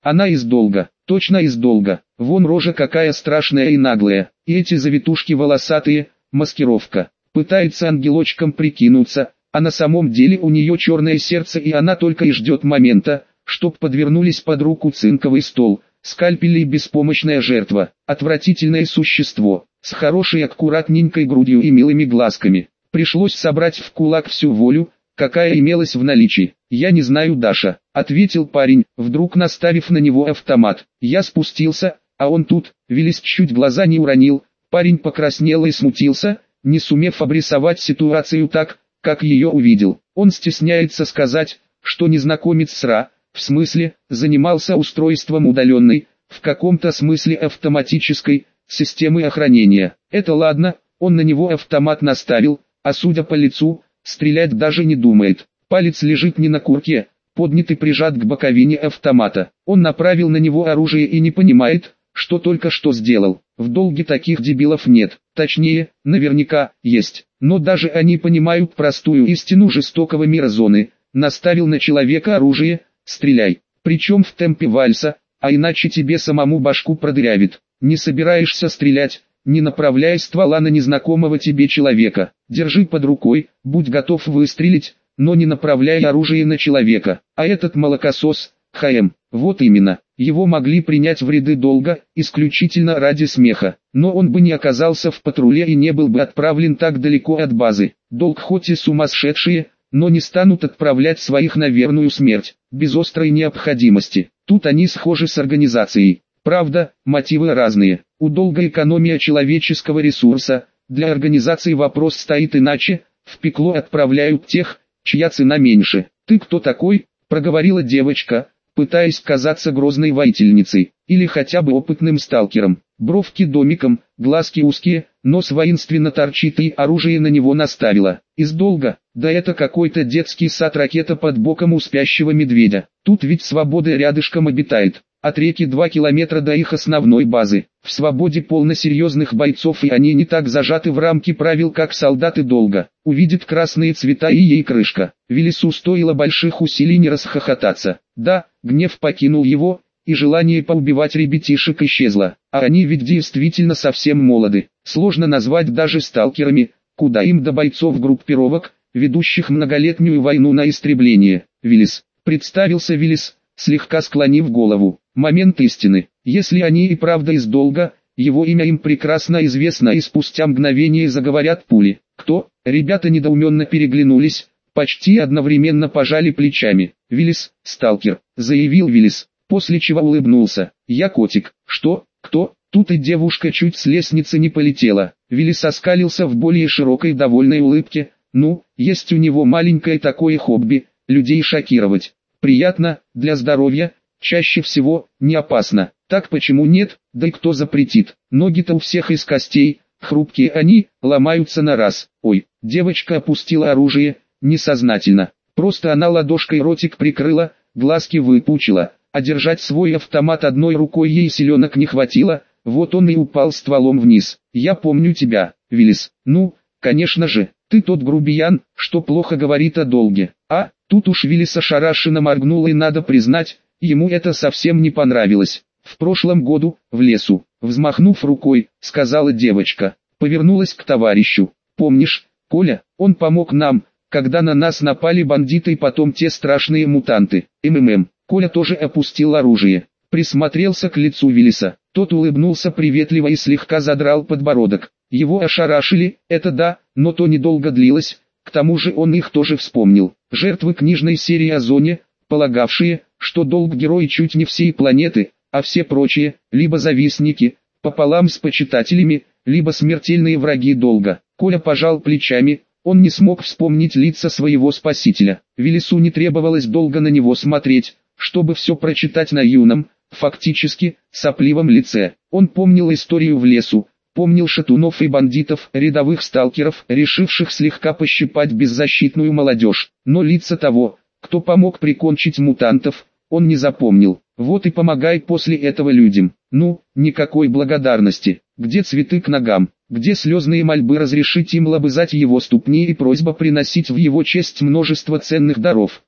Она из долга, точно из долга. Вон рожа какая страшная и наглая, и эти завитушки волосатые, маскировка. Пытается ангелочком прикинуться, а на самом деле у нее черное сердце, и она только и ждет момента, чтоб подвернулись под руку цинковый стол, скальпель и беспомощная жертва. Отвратительное существо, с хорошей аккуратненькой грудью и милыми глазками. Пришлось собрать в кулак всю волю, какая имелась в наличии. «Я не знаю, Даша», — ответил парень, вдруг наставив на него автомат. Я спустился, а он тут. Виллис чуть глаза не уронил. Парень покраснел и смутился, не сумев обрисовать ситуацию так, как ее увидел. Он стесняется сказать, что незнакомец в смысле, занимался устройством удаленной, в каком-то смысле автоматической, системы охранения. Это ладно, он на него автомат наставил, а судя по лицу, стрелять даже не думает. Палец лежит не на курке, поднят и прижат к боковине автомата. Он направил на него оружие и не понимает, что только что сделал. В долге таких дебилов нет, точнее, наверняка, есть. Но даже они понимают простую истину жестокого мира зоны. Наставил на человека оружие, стреляй. Причем в темпе вальса, а иначе тебе самому башку продырявит. Не собираешься стрелять, не направляй ствола на незнакомого тебе человека. Держи под рукой, будь готов выстрелить, но не направляй оружие на человека. А этот молокосос, ХМ, вот именно, его могли принять в ряды долга, исключительно ради смеха. Но он бы не оказался в патруле и не был бы отправлен так далеко от базы. Долг хоть и сумасшедшие, но не станут отправлять своих на верную смерть, без острой необходимости. Тут они схожи с организацией. Правда, мотивы разные. У долга экономия человеческого ресурса, для организации вопрос стоит иначе, в пекло отправляют тех, чья цена меньше. «Ты кто такой?» – проговорила девочка, пытаясь казаться грозной воительницей, или хотя бы опытным сталкером. Бровки домиком, глазки узкие, нос воинственно торчит и оружие на него наставила. Из долга, да это какой-то детский сад, ракета под боком у спящего медведя. Тут ведь свобода рядышком обитает. От реки 2 километра до их основной базы. В свободе полно серьезных бойцов, и они не так зажаты в рамки правил, как солдаты долга. Увидит красные цвета и ей крышка. Виллису стоило больших усилий не расхохотаться. Да, гнев покинул его, и желание поубивать ребятишек исчезло. А они ведь действительно совсем молоды. Сложно назвать даже сталкерами, куда им до бойцов группировок, ведущих многолетнюю войну на истребление. Виллис. Представился Виллис, слегка склонив голову. Момент истины. Если они и правда из долга, его имя им прекрасно известно, и спустя мгновение заговорят пули. Кто? Ребята недоуменно переглянулись, почти одновременно пожали плечами. Виллис, сталкер, заявил Виллис, после чего улыбнулся. Я котик. Что? Кто? Тут и девушка чуть с лестницы не полетела. Виллис оскалился в более широкой довольной улыбке. Ну, есть у него маленькое такое хобби, людей шокировать. Приятно, для здоровья, чаще всего, не опасно. Так почему нет, да и кто запретит? Ноги-то у всех из костей, хрупкие они, ломаются на раз. Ой, девочка опустила оружие, несознательно. Просто она ладошкой ротик прикрыла, глазки выпучила, а держать свой автомат одной рукой ей силенок не хватило, вот он и упал стволом вниз. Я помню тебя, Виллис. Ну, конечно же, ты тот грубиян, что плохо говорит о долге. А, тут уж Виллис ошарашенно моргнул, и надо признать, ему это совсем не понравилось. В прошлом году, в лесу, взмахнув рукой, сказала девочка, повернулась к товарищу. Помнишь, Коля, он помог нам, когда на нас напали бандиты и потом те страшные мутанты. Коля тоже опустил оружие, присмотрелся к лицу Виллиса. Тот улыбнулся приветливо и слегка задрал подбородок. Его ошарашили, это да, но то недолго длилось, к тому же он их тоже вспомнил. Жертвы книжной серии о зоне, полагавшие, что долг герой чуть не всей планеты, а все прочие, либо завистники, пополам с почитателями, либо смертельные враги долга. Коля пожал плечами, он не смог вспомнить лица своего спасителя. Виллису не требовалось долго на него смотреть, чтобы все прочитать на юном, фактически, сопливом лице. Он помнил историю в лесу, помнил шатунов и бандитов, рядовых сталкеров, решивших слегка пощипать беззащитную молодежь. Но лица того, кто помог прикончить мутантов, он не запомнил. Вот и помогай после этого людям. Ну, никакой благодарности. Где цветы к ногам? Где слезные мольбы разрешить им лобызать его ступни и просьба приносить в его честь множество ценных даров?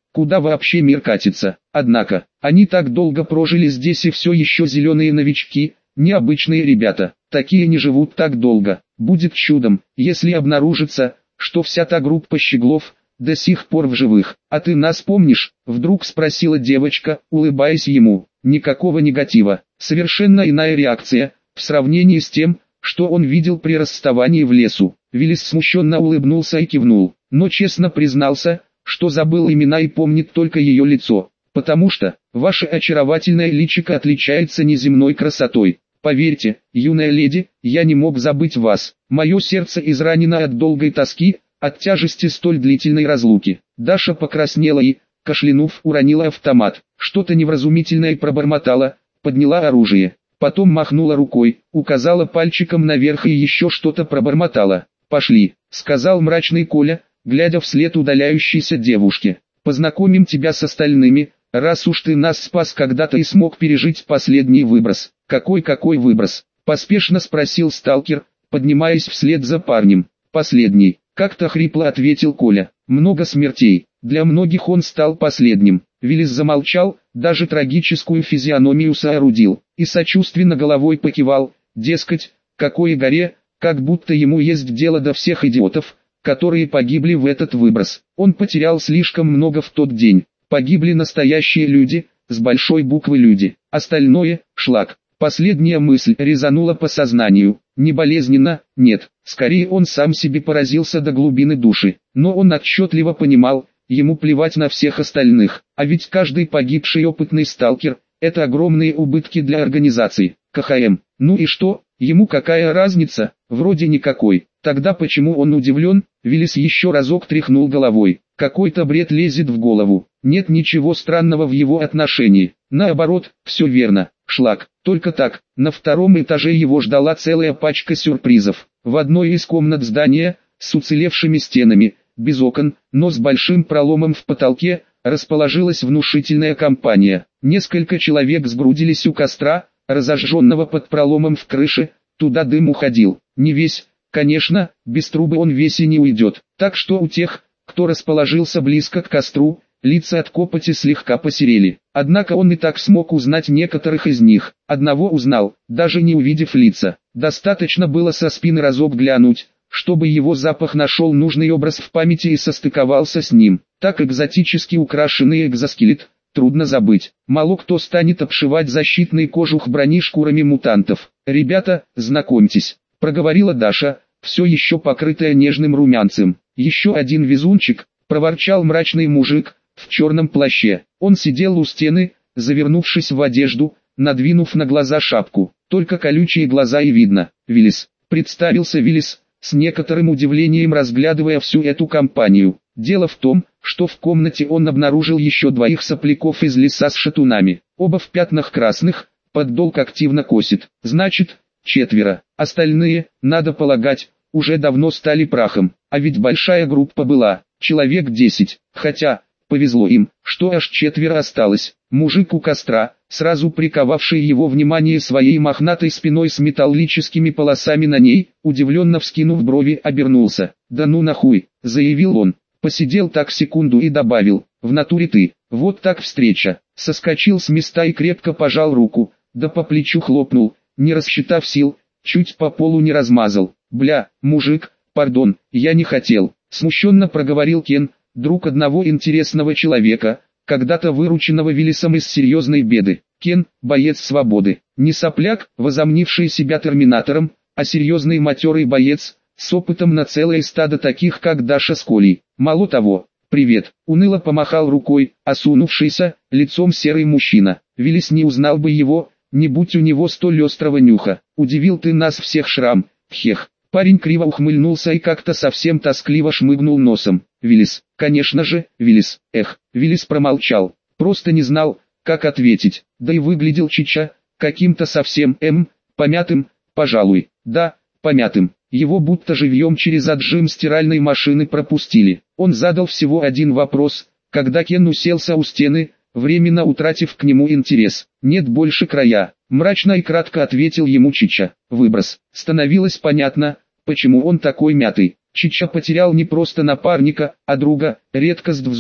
куда вообще мир катится. Однако, они так долго прожили здесь и все еще зеленые новички, необычные ребята. Такие не живут так долго. Будет чудом, если обнаружится, что вся та группа щеглов до сих пор в живых. «А ты нас помнишь?» — вдруг спросила девочка, улыбаясь ему. Никакого негатива, совершенно иная реакция, в сравнении с тем, что он видел при расставании в лесу. Виллис смущенно улыбнулся и кивнул, но честно признался, что забыл имена и помнит только ее лицо. «Потому что, ваше очаровательное личико отличается неземной красотой. Поверьте, юная леди, я не мог забыть вас. Мое сердце изранено от долгой тоски, от тяжести столь длительной разлуки». Даша покраснела и, кашлянув, уронила автомат. Что-то невразумительное пробормотала, подняла оружие. Потом махнула рукой, указала пальчиком наверх и еще что-то пробормотала. «Пошли», — сказал мрачный Коля, глядя вслед удаляющейся девушке. «Познакомим тебя с остальными, раз уж ты нас спас когда-то и смог пережить последний выброс». «Какой выброс?» — поспешно спросил сталкер, поднимаясь вслед за парнем. «Последний», — как-то хрипло ответил Коля. «Много смертей, для многих он стал последним». Виллис замолчал, даже трагическую физиономию соорудил, и сочувственно головой покивал, дескать, какой горе, как будто ему есть дело до всех идиотов, которые погибли в этот выброс. Он потерял слишком много в тот день. Погибли настоящие люди, с большой буквы люди. Остальное – шлак. Последняя мысль резанула по сознанию. Не болезненно, нет. Скорее он сам себе поразился до глубины души. Но он отчетливо понимал, ему плевать на всех остальных. А ведь каждый погибший опытный сталкер – это огромные убытки для организации. КХМ. Ну и что? Ему какая разница? Вроде никакой. Тогда почему он удивлен? Виллис еще разок тряхнул головой. Какой-то бред лезет в голову. Нет ничего странного в его отношении. Наоборот, все верно. Шлак. Только так. На втором этаже его ждала целая пачка сюрпризов. В одной из комнат здания, с уцелевшими стенами, без окон, но с большим проломом в потолке, расположилась внушительная компания. Несколько человек сгрудились у костра, разожженного под проломом в крыше, туда дым уходил. Не весь, конечно, без трубы он весь и не уйдет. Так что у тех, кто расположился близко к костру, лица от копоти слегка посерели. Однако он и так смог узнать некоторых из них. Одного узнал, даже не увидев лица. Достаточно было со спины разок глянуть, чтобы его запах нашел нужный образ в памяти и состыковался с ним. Так экзотически украшенный экзоскелет, трудно забыть. Мало кто станет обшивать защитный кожух брони шкурами мутантов. «Ребята, знакомьтесь», — проговорила Даша, все еще покрытая нежным румянцем. «Еще один везунчик», — проворчал мрачный мужик в черном плаще. Он сидел у стены, завернувшись в одежду, надвинув на глаза шапку. Только колючие глаза и видно. «Виллис», — представился Виллис, с некоторым удивлением разглядывая всю эту компанию. Дело в том, что в комнате он обнаружил еще двоих сопляков из леса с шатунами. Оба в пятнах красных, поддолг активно косит. Значит, 4. Остальные, надо полагать, уже давно стали прахом. А ведь большая группа была, человек 10. Хотя, повезло им, что аж 4 осталось. Мужик у костра, сразу приковавший его внимание своей мохнатой спиной с металлическими полосами на ней, удивленно вскинув брови, обернулся. «Да ну нахуй», — заявил он. Посидел так секунду и добавил: «В натуре ты, вот так встреча». Соскочил с места и крепко пожал руку, да по плечу хлопнул, не рассчитав сил, чуть по полу не размазал. «Бля, мужик, пардон, я не хотел», — смущенно проговорил Кен, друг одного интересного человека, когда-то вырученного Виллисом из серьезной беды. Кен, боец свободы, не сопляк, возомнивший себя терминатором, а серьезный матерый боец, с опытом на целое стадо таких как Даша с Колей. Мало того, «Привет», — уныло помахал рукой, осунувшийся, лицом серый мужчина. Виллис не узнал бы его, не будь у него столь острого нюха. «Удивил ты нас всех, Шрам, пхех». Парень криво ухмыльнулся и как-то совсем тоскливо шмыгнул носом. «Виллис, конечно же, Виллис». Виллис промолчал, просто не знал, как ответить. Да и выглядел Чича каким-то совсем помятым, пожалуй. Да, помятым. Его будто живьем через отжим стиральной машины пропустили. Он задал всего один вопрос, когда Кен уселся у стены, временно утратив к нему интерес. «Нет больше края», — мрачно и кратко ответил ему Чича. Выброс. Становилось понятно, почему он такой мятый. Чича потерял не просто напарника, а друга, редкость в зоне,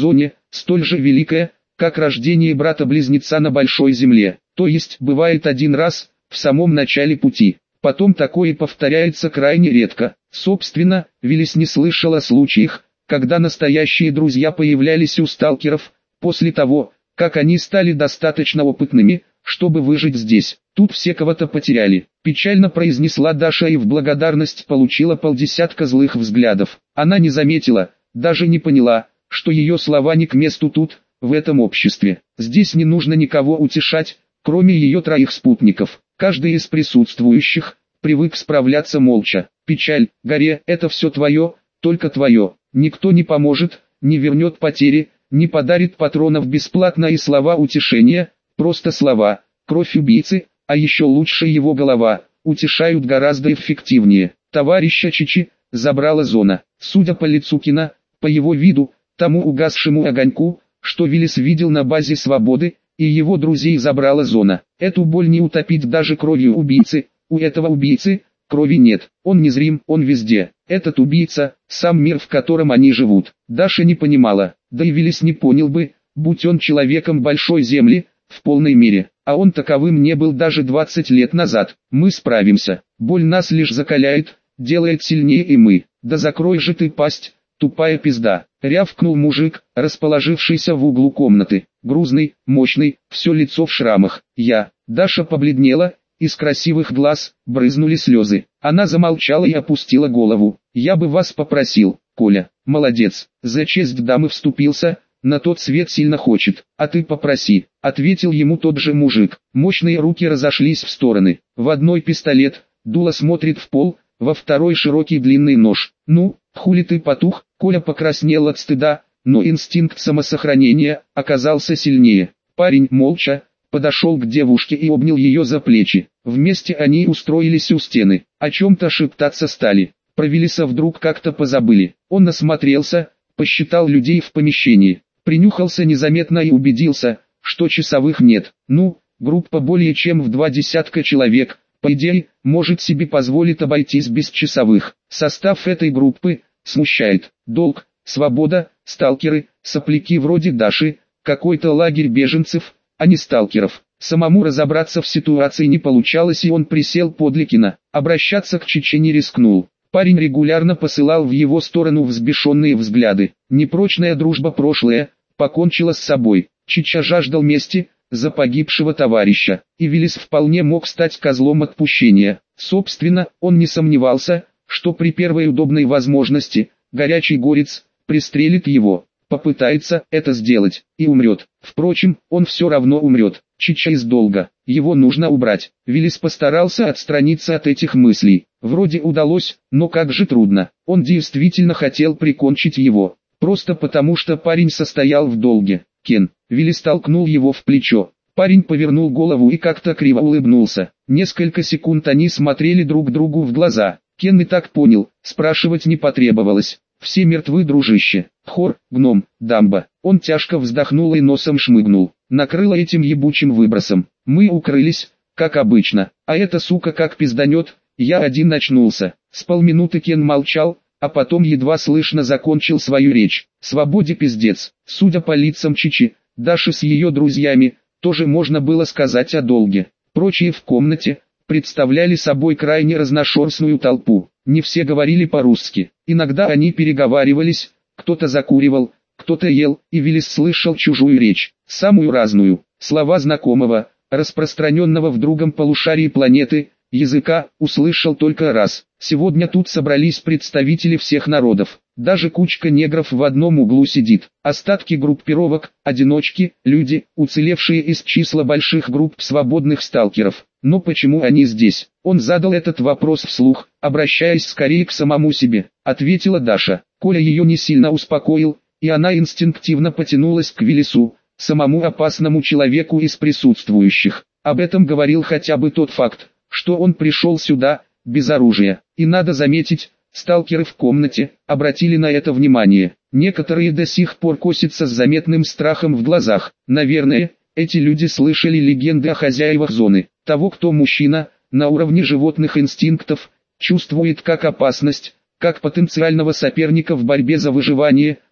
столь же великое, как рождение брата-близнеца на большой земле. То есть, бывает один раз, в самом начале пути. Потом такое повторяется крайне редко. Собственно, Виллис не слышал о случаях, когда настоящие друзья появлялись у сталкеров, после того, как они стали достаточно опытными, чтобы выжить здесь. Тут все кого-то потеряли. Печально произнесла Даша и в благодарность получила полдесятка злых взглядов. Она не заметила, даже не поняла, что ее слова не к месту тут, в этом обществе. Здесь не нужно никого утешать, кроме ее троих спутников. Каждый из присутствующих привык справляться молча. Печаль, горе, это все твое, только твое. Никто не поможет, не вернет потери, не подарит патронов бесплатно и слова утешения, просто слова. Кровь убийцы, а еще лучше его голова, утешают гораздо эффективнее. Товарища Чичи забрала зона. Судя по лицу Кина, по его виду, тому угасшему огоньку, что Виллис видел на базе Свободы, и его друзей забрала зона. Эту боль не утопить даже кровью убийцы, у этого убийцы крови нет, он незрим, он везде. Этот убийца, сам мир, в котором они живут. Даша не понимала, да и Виллис не понял бы, будь он человеком большой земли, в полной мере, а он таковым не был даже 20 лет назад. Мы справимся, боль нас лишь закаляет, делает сильнее и мы. Да закрой же ты пасть, тупая пизда, рявкнул мужик, расположившийся в углу комнаты, грузный, мощный, все лицо в шрамах. Даша побледнела, из красивых глаз брызнули слезы. Она замолчала и опустила голову. Я бы вас попросил, Коля, молодец, за честь дамы вступился, на тот свет сильно хочет, а ты попроси, ответил ему тот же мужик. Мощные руки разошлись в стороны, в одной пистолет, дуло смотрит в пол, во второй широкий длинный нож. Ну, хули ты потух? Коля покраснел от стыда, но инстинкт самосохранения оказался сильнее. Парень молча подошел к девушке и обнял ее за плечи. Вместе они устроились у стены, о чем-то шептаться стали. Про Виллиса вдруг как-то позабыли. Он осмотрелся, посчитал людей в помещении, принюхался незаметно и убедился, что часовых нет. Ну, группа более чем в 20 человек, по идее, может себе позволить обойтись без часовых. Состав этой группы смущает. Долг, свобода, сталкеры, сопляки вроде Даши, какой-то лагерь беженцев, а не сталкеров. Самому разобраться в ситуации не получалось, и он присел подле Кина. Обращаться к Чиче не рискнул. Парень регулярно посылал в его сторону взбешенные взгляды. Непрочная дружба прошлое покончила с собой. Чича жаждал мести за погибшего товарища, и Виллис вполне мог стать козлом отпущения. Собственно, он не сомневался, что при первой удобной возможности горячий горец пристрелит его. Попытается это сделать и умрет. Впрочем, он все равно умрет. Чича из долга, его нужно убрать. Виллис постарался отстраниться от этих мыслей. Вроде удалось, но как же трудно. Он действительно хотел прикончить его. Просто потому, что парень состоял в долге. Кен. Виллис толкнул его в плечо. Парень повернул голову и как-то криво улыбнулся. Несколько секунд они смотрели друг другу в глаза. Кен и так понял, спрашивать не потребовалось. Все мертвы, дружище. Хор, гном, дамба. Он тяжко вздохнул и носом шмыгнул. Накрыло этим ебучим выбросом. Мы укрылись, как обычно. А эта сука как пизданет, я один очнулся. С полминуты Кен молчал, а потом едва слышно закончил свою речь. Свободе пиздец. Судя по лицам Чичи, Даши с ее друзьями, тоже можно было сказать о долге. Прочие в комнате представляли собой крайне разношерстную толпу. Не все говорили по-русски. Иногда они переговаривались, кто-то закуривал, кто-то ел, и Виллис слышал чужую речь, самую разную. Слова знакомого, распространенного в другом полушарии планеты, языка, услышал только раз. Сегодня тут собрались представители всех народов. Даже кучка негров в одном углу сидит. Остатки группировок, одиночки, люди, уцелевшие из числа больших групп свободных сталкеров. Но почему они здесь? Он задал этот вопрос вслух, обращаясь скорее к самому себе. Ответила Даша. Коля ее не сильно успокоил, и она инстинктивно потянулась к Виллису, самому опасному человеку из присутствующих. Об этом говорил хотя бы тот факт, что он пришел сюда, без оружия. И надо заметить, сталкеры в комнате обратили на это внимание. Некоторые до сих пор косятся с заметным страхом в глазах. Наверное, эти люди слышали легенды о хозяевах зоны. Того, кто мужчина, на уровне животных инстинктов, чувствует как опасность, как потенциального соперника в борьбе за выживание,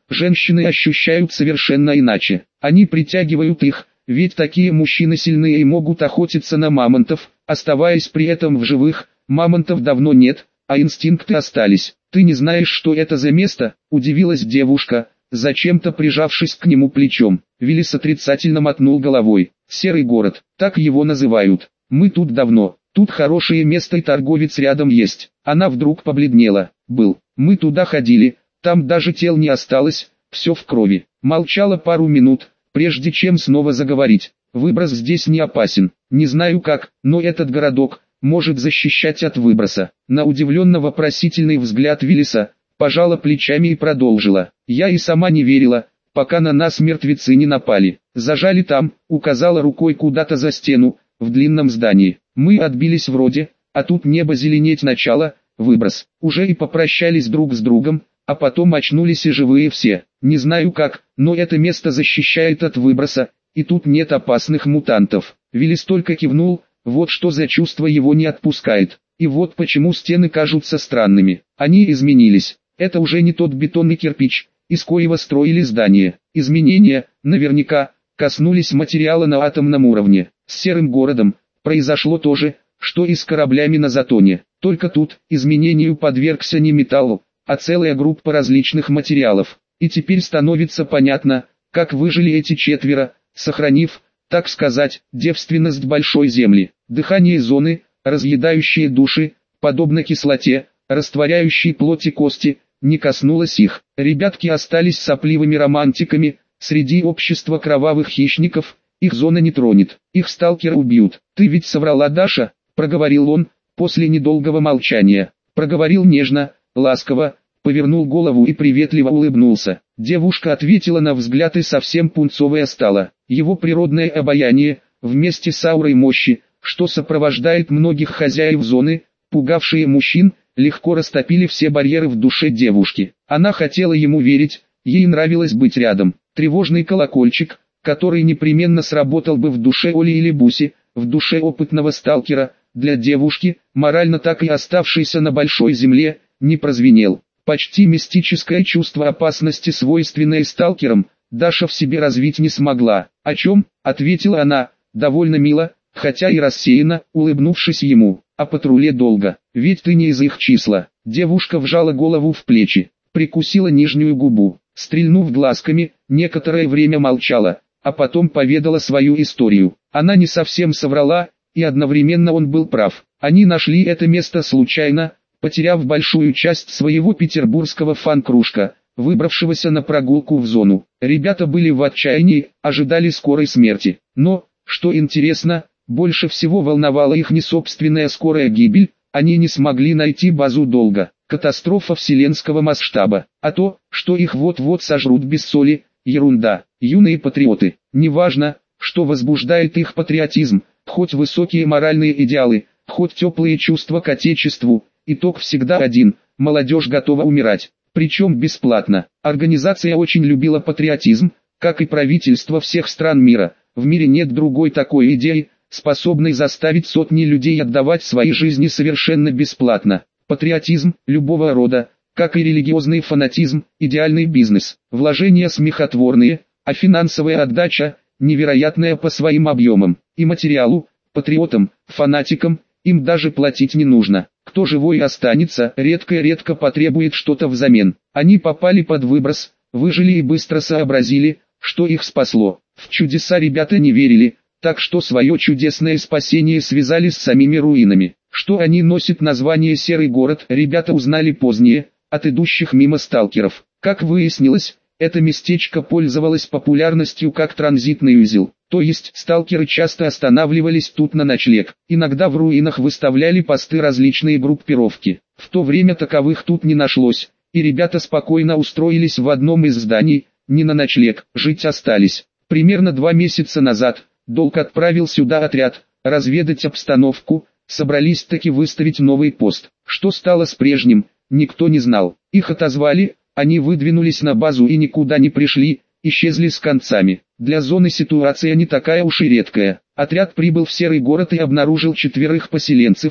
женщины ощущают совершенно иначе. Они притягивают их, ведь такие мужчины сильные и могут охотиться на мамонтов, оставаясь при этом в живых. Мамонтов давно нет, а инстинкты остались. «Ты не знаешь, что это за место?» – удивилась девушка, зачем-то прижавшись к нему плечом. Виллис отрицательно мотнул головой. «Серый город, так его называют. Мы тут давно, тут хорошее место и торговец рядом есть». Она вдруг побледнела. «Был, мы туда ходили, там даже тел не осталось, все в крови». Молчала пару минут, прежде чем снова заговорить. «Выброс здесь не опасен, не знаю как, но этот городок может защищать от выброса». На удивленно-вопросительный взгляд Виллиса пожала плечами и продолжила. «Я и сама не верила, пока на нас мертвецы не напали. Зажали там», указала рукой куда-то за стену, в длинном здании. «Мы отбились вроде, а тут небо зеленеть начало, выброс. Уже и попрощались друг с другом, а потом очнулись и живые все. Не знаю как, но это место защищает от выброса, и тут нет опасных мутантов». Виллис только кивнул, вот что за чувство его не отпускает. И вот почему стены кажутся странными. Они изменились. Это уже не тот бетон и кирпич, из коего строили здание. Изменения, наверняка, коснулись материала на атомном уровне. С серым городом произошло то же, что и с кораблями на Затоне. Только тут изменению подвергся не металл, а целая группа различных материалов. И теперь становится понятно, как выжили эти четверо, сохранив, так сказать, девственность большой земли. Дыхание зоны, разъедающие души, подобно кислоте, растворяющей плоть и кости, не коснулось их. Ребятки остались сопливыми романтиками, среди общества кровавых хищников, их зона не тронет, их сталкеры убьют. «Ты ведь соврала, Даша?» – проговорил он, после недолгого молчания. Проговорил нежно, ласково, повернул голову и приветливо улыбнулся. Девушка ответила на взгляд и совсем пунцовая стала. Его природное обаяние, вместе с аурой мощи, что сопровождает многих хозяев зоны, пугавшие мужчин, легко растопили все барьеры в душе девушки. Она хотела ему верить, ей нравилось быть рядом. Тревожный колокольчик, который непременно сработал бы в душе Оли или Буси, в душе опытного сталкера, для девушки, морально так и оставшейся на большой земле, не прозвенел. Почти мистическое чувство опасности, свойственное сталкерам, Даша в себе развить не смогла. «О чем?» – ответила она, довольно мило, хотя и рассеянно, улыбнувшись ему. «О патруле долго, ведь ты не из их числа». Девушка вжала голову в плечи, прикусила нижнюю губу, стрельнув глазками, некоторое время молчала, а потом поведала свою историю. Она не совсем соврала, и одновременно он был прав. Они нашли это место случайно, потеряв большую часть своего петербургского фан-кружка, выбравшегося на прогулку в зону. Ребята были в отчаянии, ожидали скорой смерти. Но, что интересно, больше всего волновала их не собственная скорая гибель, они не смогли найти базу долго. Катастрофа вселенского масштаба. А то, что их вот-вот сожрут без соли, ерунда. Юные патриоты. Неважно, что возбуждает их патриотизм, хоть высокие моральные идеалы, хоть теплые чувства к отечеству, итог всегда один – молодежь готова умирать. Причем бесплатно. Организация очень любила патриотизм, как и правительство всех стран мира. В мире нет другой такой идеи, способной заставить сотни людей отдавать свои жизни совершенно бесплатно. Патриотизм любого рода, как и религиозный фанатизм, идеальный бизнес. Вложения смехотворные, а финансовая отдача невероятная по своим объемам. И материалу, патриотам, фанатикам, им даже платить не нужно. Кто живой останется, редко потребует что-то взамен. Они попали под выброс, выжили и быстро сообразили, что их спасло. В чудеса ребята не верили, так что свое чудесное спасение связали с самими руинами. Что они носят название «Серый город», ребята узнали позднее, от идущих мимо сталкеров. Как выяснилось, это местечко пользовалось популярностью как транзитный узел. То есть сталкеры часто останавливались тут на ночлег. Иногда в руинах выставляли посты различные группировки. В то время таковых тут не нашлось, и ребята спокойно устроились в одном из зданий, не на ночлег, жить остались. Примерно 2 месяца назад Долг отправил сюда отряд, разведать обстановку, собрались таки выставить новый пост. Что стало с прежним, никто не знал. Их отозвали, они выдвинулись на базу и никуда не пришли, исчезли с концами. Для зоны ситуация не такая уж и редкая. Отряд прибыл в Серый город и обнаружил 4 поселенцев,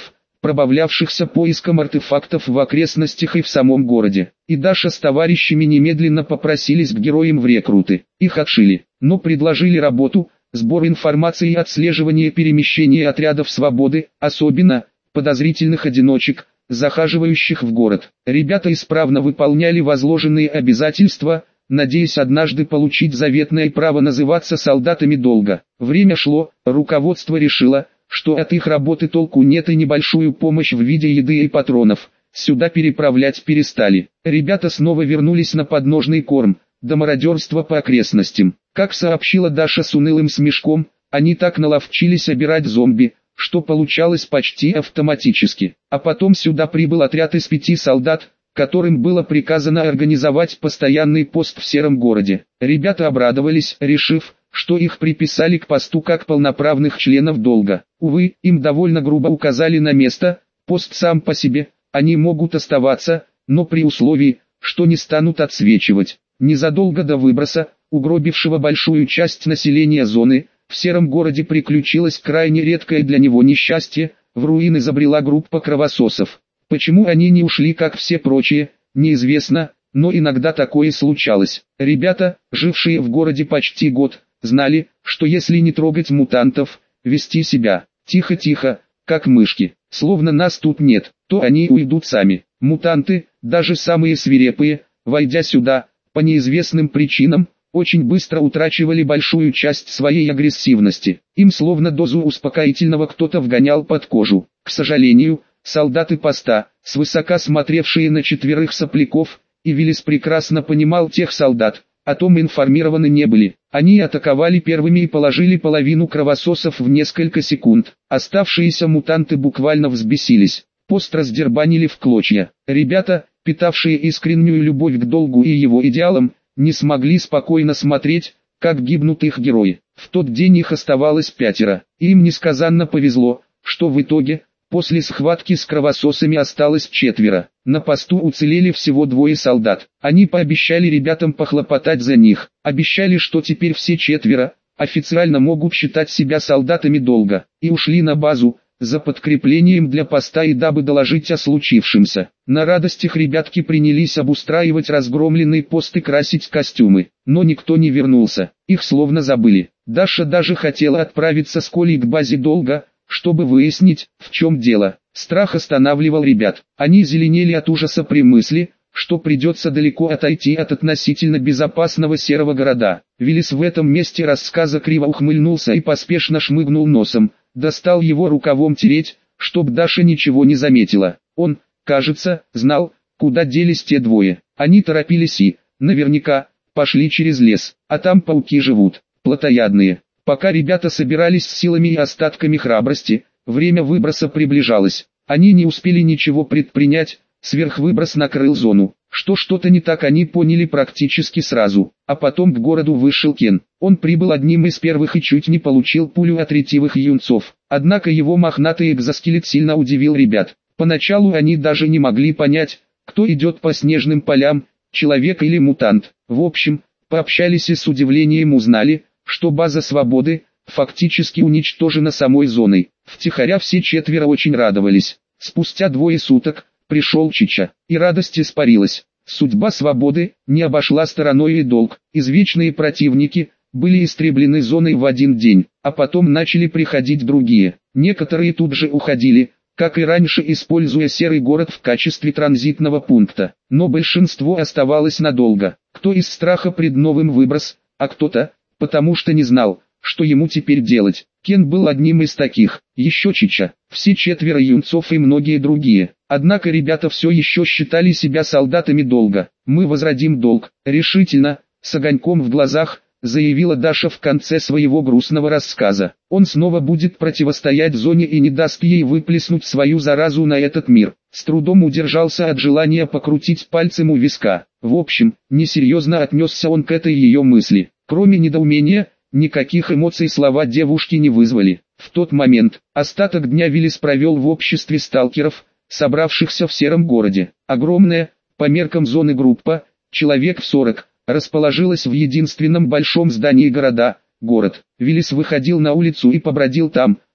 пробавлявшихся поиском артефактов в окрестностях и в самом городе. И Даша с товарищами немедленно попросились к героям в рекруты. Их отшили, но предложили работу, сбор информации и отслеживание перемещения отрядов свободы, особенно подозрительных одиночек, захаживающих в город. Ребята исправно выполняли возложенные обязательства, надеясь однажды получить заветное право называться солдатами долга. Время шло, руководство решило, что от их работы толку нет и небольшую помощь в виде еды и патронов сюда переправлять перестали. Ребята снова вернулись на подножный корм, до мародерства по окрестностям. Как сообщила Даша с унылым смешком, они так наловчились обирать зомби, что получалось почти автоматически. А потом сюда прибыл отряд из 5 солдат, которым было приказано организовать постоянный пост в сером городе. Ребята обрадовались, решив, что их приписали к посту как полноправных членов долга. Увы, им довольно грубо указали на место, пост сам по себе, они могут оставаться, но при условии, что не станут отсвечивать. Незадолго до выброса, угробившего большую часть населения зоны, в сером городе приключилось крайне редкое для него несчастье, в руины забрела группа кровососов. Почему они не ушли, как все прочие, неизвестно, но иногда такое случалось. Ребята, жившие в городе почти год, знали, что если не трогать мутантов, вести себя тихо-тихо, как мышки, словно нас тут нет, то они уйдут сами. Мутанты, даже самые свирепые, войдя сюда, по неизвестным причинам, очень быстро утрачивали большую часть своей агрессивности. Им словно дозу успокоительного кто-то вгонял под кожу. К сожалению, солдаты поста, свысока смотревшие на 4 сопляков, и Виллис прекрасно понимал тех солдат, о том информированы не были. Они атаковали первыми и положили половину кровососов в несколько секунд. Оставшиеся мутанты буквально взбесились. Пост раздербанили в клочья. Ребята, питавшие искреннюю любовь к долгу и его идеалам, не смогли спокойно смотреть, как гибнут их герои. В тот день их оставалось 5. И им несказанно повезло, что в итоге, после схватки с кровососами осталось 4. На посту уцелели всего 2 солдат. Они пообещали ребятам похлопотать за них. Обещали, что теперь все 4 официально могут считать себя солдатами долга. И ушли на базу, за подкреплением для поста и дабы доложить о случившемся. На радостях ребятки принялись обустраивать разгромленный пост и красить костюмы. Но никто не вернулся. Их словно забыли. Даша даже хотела отправиться с Колей к базе долга, чтобы выяснить, в чем дело. Страх останавливал ребят. Они зеленели от ужаса при мысли, что придется далеко отойти от относительно безопасного серого города. Виллис в этом месте рассказа криво ухмыльнулся и поспешно шмыгнул носом, достал его рукавом тереть, чтоб Даша ничего не заметила. Он, кажется, знал, куда делись те 2. Они торопились и, наверняка, пошли через лес, а там пауки живут, плотоядные. Пока ребята собирались с силами и остатками храбрости, время выброса приближалось. Они не успели ничего предпринять, сверхвыброс накрыл зону. Что-то не так они поняли практически сразу. А потом к городу вышел Кен. Он прибыл одним из первых и чуть не получил пулю от ретивых юнцов. Однако его мохнатый экзоскелет сильно удивил ребят. Поначалу они даже не могли понять, кто идет по снежным полям, человек или мутант. В общем, пообщались и с удивлением узнали, что база свободы фактически уничтожена самой зоной. Втихаря все 4 очень радовались. Спустя 2 суток пришел Чича, и радость испарилась. Судьба свободы не обошла стороной и долг. Извечные противники были истреблены зоной в один день, а потом начали приходить другие. Некоторые тут же уходили, как и раньше, используя серый город в качестве транзитного пункта. Но большинство оставалось надолго. Кто из страха пред новым выброс, а кто-то, потому что не знал, что ему теперь делать. Кен был одним из таких, еще Чича, все 4 юнцов и многие другие. Однако ребята все еще считали себя солдатами долга. «Мы возродим долг», решительно, с огоньком в глазах, заявила Даша в конце своего грустного рассказа. Он снова будет противостоять зоне и не даст ей выплеснуть свою заразу на этот мир. С трудом удержался от желания покрутить пальцем у виска. В общем, несерьезно отнесся он к этой ее мысли. Кроме недоумения, никаких эмоций слова девушки не вызвали. В тот момент, остаток дня Виллис провел в обществе сталкеров, собравшихся в сером городе. Огромная, по меркам зоны группа, человек в 40, расположилась в единственном большом здании города, город. Виллис выходил на улицу и побродил там,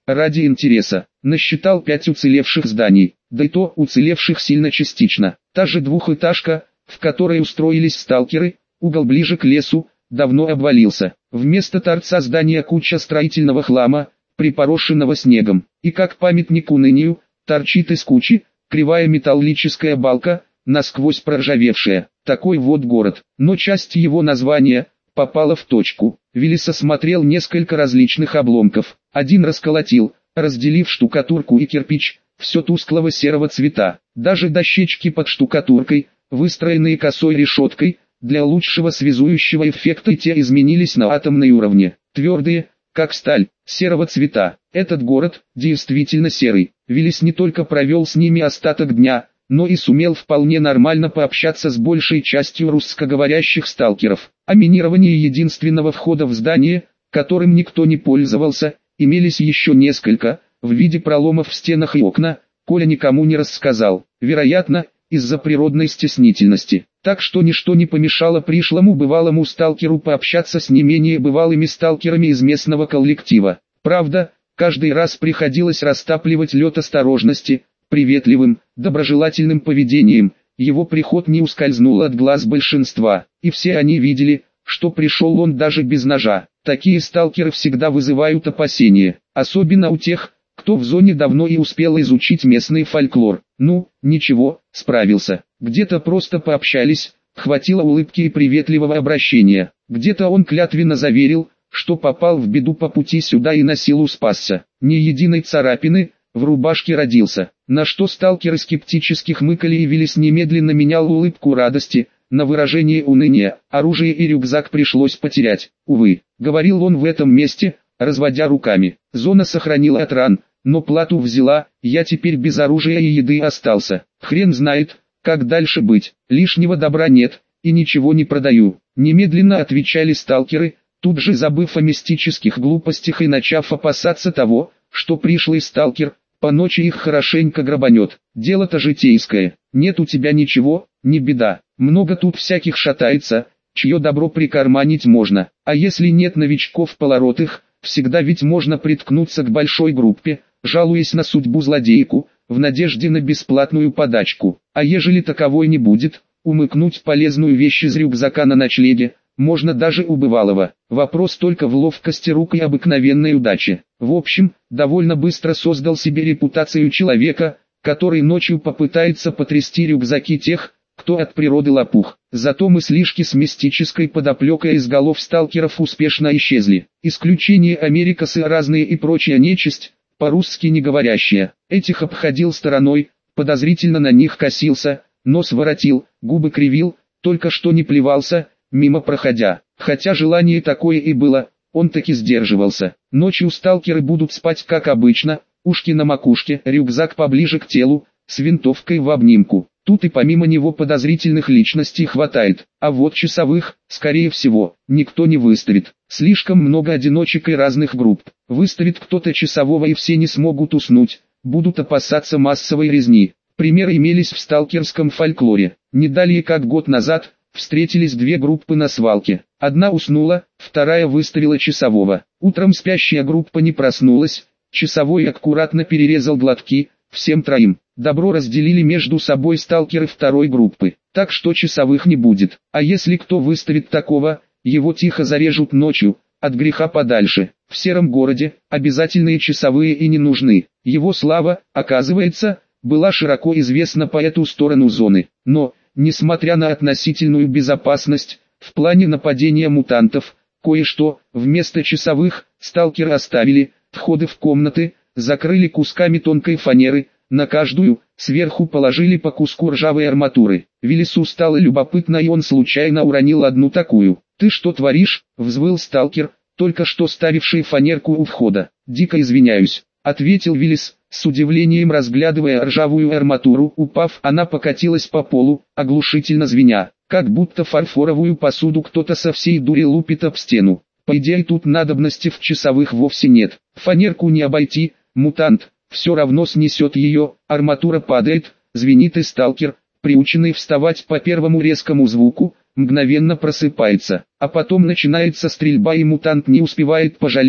ради интереса. Насчитал 5 уцелевших зданий, да и то уцелевших сильно частично. Та же двухэтажка, в которой устроились сталкеры, угол ближе к лесу, давно обвалился. Вместо торца здания куча строительного хлама, припорошенного снегом. И как памятник унынию, торчит из кучи кривая металлическая балка, насквозь проржавевшая. Такой вот город. Но часть его названия попала в точку. Виллис осмотрел несколько различных обломков. Один расколотил, разделив штукатурку и кирпич, все тусклого серого цвета. Даже дощечки под штукатуркой, выстроенные косой решеткой, для лучшего связующего эффекта, и те изменились на атомной уровне. Твердые, как сталь, серого цвета. Этот город действительно серый. Виллис не только провел с ними остаток дня, но и сумел вполне нормально пообщаться с большей частью русскоговорящих сталкеров. О минировании единственного входа в здание, которым никто не пользовался, имелись еще несколько, в виде проломов в стенах и окна, Коля никому не рассказал, вероятно, из-за природной стеснительности. Так что ничто не помешало пришлому бывалому сталкеру пообщаться с не менее бывалыми сталкерами из местного коллектива. Правда, каждый раз приходилось растапливать лед осторожности, приветливым, доброжелательным поведением. Его приход не ускользнул от глаз большинства, и все они видели, что пришел он даже без ножа. Такие сталкеры всегда вызывают опасения, особенно у тех, кто в зоне давно и успел изучить местный фольклор. Ну, ничего, справился. Где-то просто пообщались, хватило улыбки и приветливого обращения. Где-то он клятвенно заверил, что попал в беду по пути сюда и на силу спасся. Ни единой царапины, в рубашке родился. На что сталкеры скептически хмыкали, и Виллис немедленно менял улыбку радости на выражение уныния. Оружие и рюкзак пришлось потерять. Увы, говорил он в этом месте, разводя руками. Зона сохранила от ран, но плату взяла, я теперь без оружия и еды остался. Хрен знает, как дальше быть, лишнего добра нет, и ничего не продаю. Немедленно отвечали сталкеры, тут же забыв о мистических глупостях и начав опасаться того, что пришлый сталкер по ночи их хорошенько грабанет. Дело-то житейское, нет у тебя ничего, не беда, много тут всяких шатается, чье добро прикарманить можно, а если нет новичков полоротых, всегда ведь можно приткнуться к большой группе, жалуясь на судьбу злодейку, в надежде на бесплатную подачку. А ежели таковой не будет, умыкнуть полезную вещь из рюкзака на ночлеге, можно даже у бывалого. Вопрос только в ловкости рук и обыкновенной удаче. В общем, довольно быстро создал себе репутацию человека, который ночью попытается потрясти рюкзаки тех, кто от природы лопух. Зато мыслишки с мистической подоплекой из голов сталкеров успешно исчезли. Исключение америкосы разные и прочая нечисть, по-русски не говорящая. Этих обходил стороной, подозрительно на них косился, нос воротил, губы кривил, только что не плевался, мимо проходя. Хотя желание такое и было, он таки сдерживался. Ночью сталкеры будут спать как обычно, ушки на макушке, рюкзак поближе к телу, с винтовкой в обнимку. Тут и помимо него подозрительных личностей хватает, а вот часовых, скорее всего, никто не выставит. Слишком много одиночек и разных групп. Выставит кто-то часового и все не смогут уснуть, будут опасаться массовой резни. Примеры имелись в сталкерском фольклоре. Не далее как год назад, встретились две группы на свалке. Одна уснула, вторая выставила часового. Утром спящая группа не проснулась, часовой аккуратно перерезал глотки, всем троим. Добро разделили между собой сталкеры второй группы, так что часовых не будет. А если кто выставит такого, его тихо зарежут ночью, от греха подальше. В сером городе обязательные часовые и не нужны. Его слава, оказывается, была широко известна по эту сторону зоны. Но, несмотря на относительную безопасность, в плане нападения мутантов, кое-что, вместо часовых, сталкеры оставили, входы в комнаты, закрыли кусками тонкой фанеры, на каждую, сверху положили по куску ржавой арматуры. Виллису стало любопытно, и он случайно уронил одну такую. «Ты что творишь?» — взвыл сталкер, только что ставивший фанерку у входа. «Дико извиняюсь», — ответил Виллис, с удивлением разглядывая ржавую арматуру. Упав, она покатилась по полу, оглушительно звеня, как будто фарфоровую посуду кто-то со всей дури лупит об стену. По идее тут надобности в часовых вовсе нет. Фанерку не обойти, мутант все равно снесет ее, арматура падает, звенит, и сталкер, приученный вставать по первому резкому звуку, мгновенно просыпается. А потом начинается стрельба, и мутант не успевает пожалеть,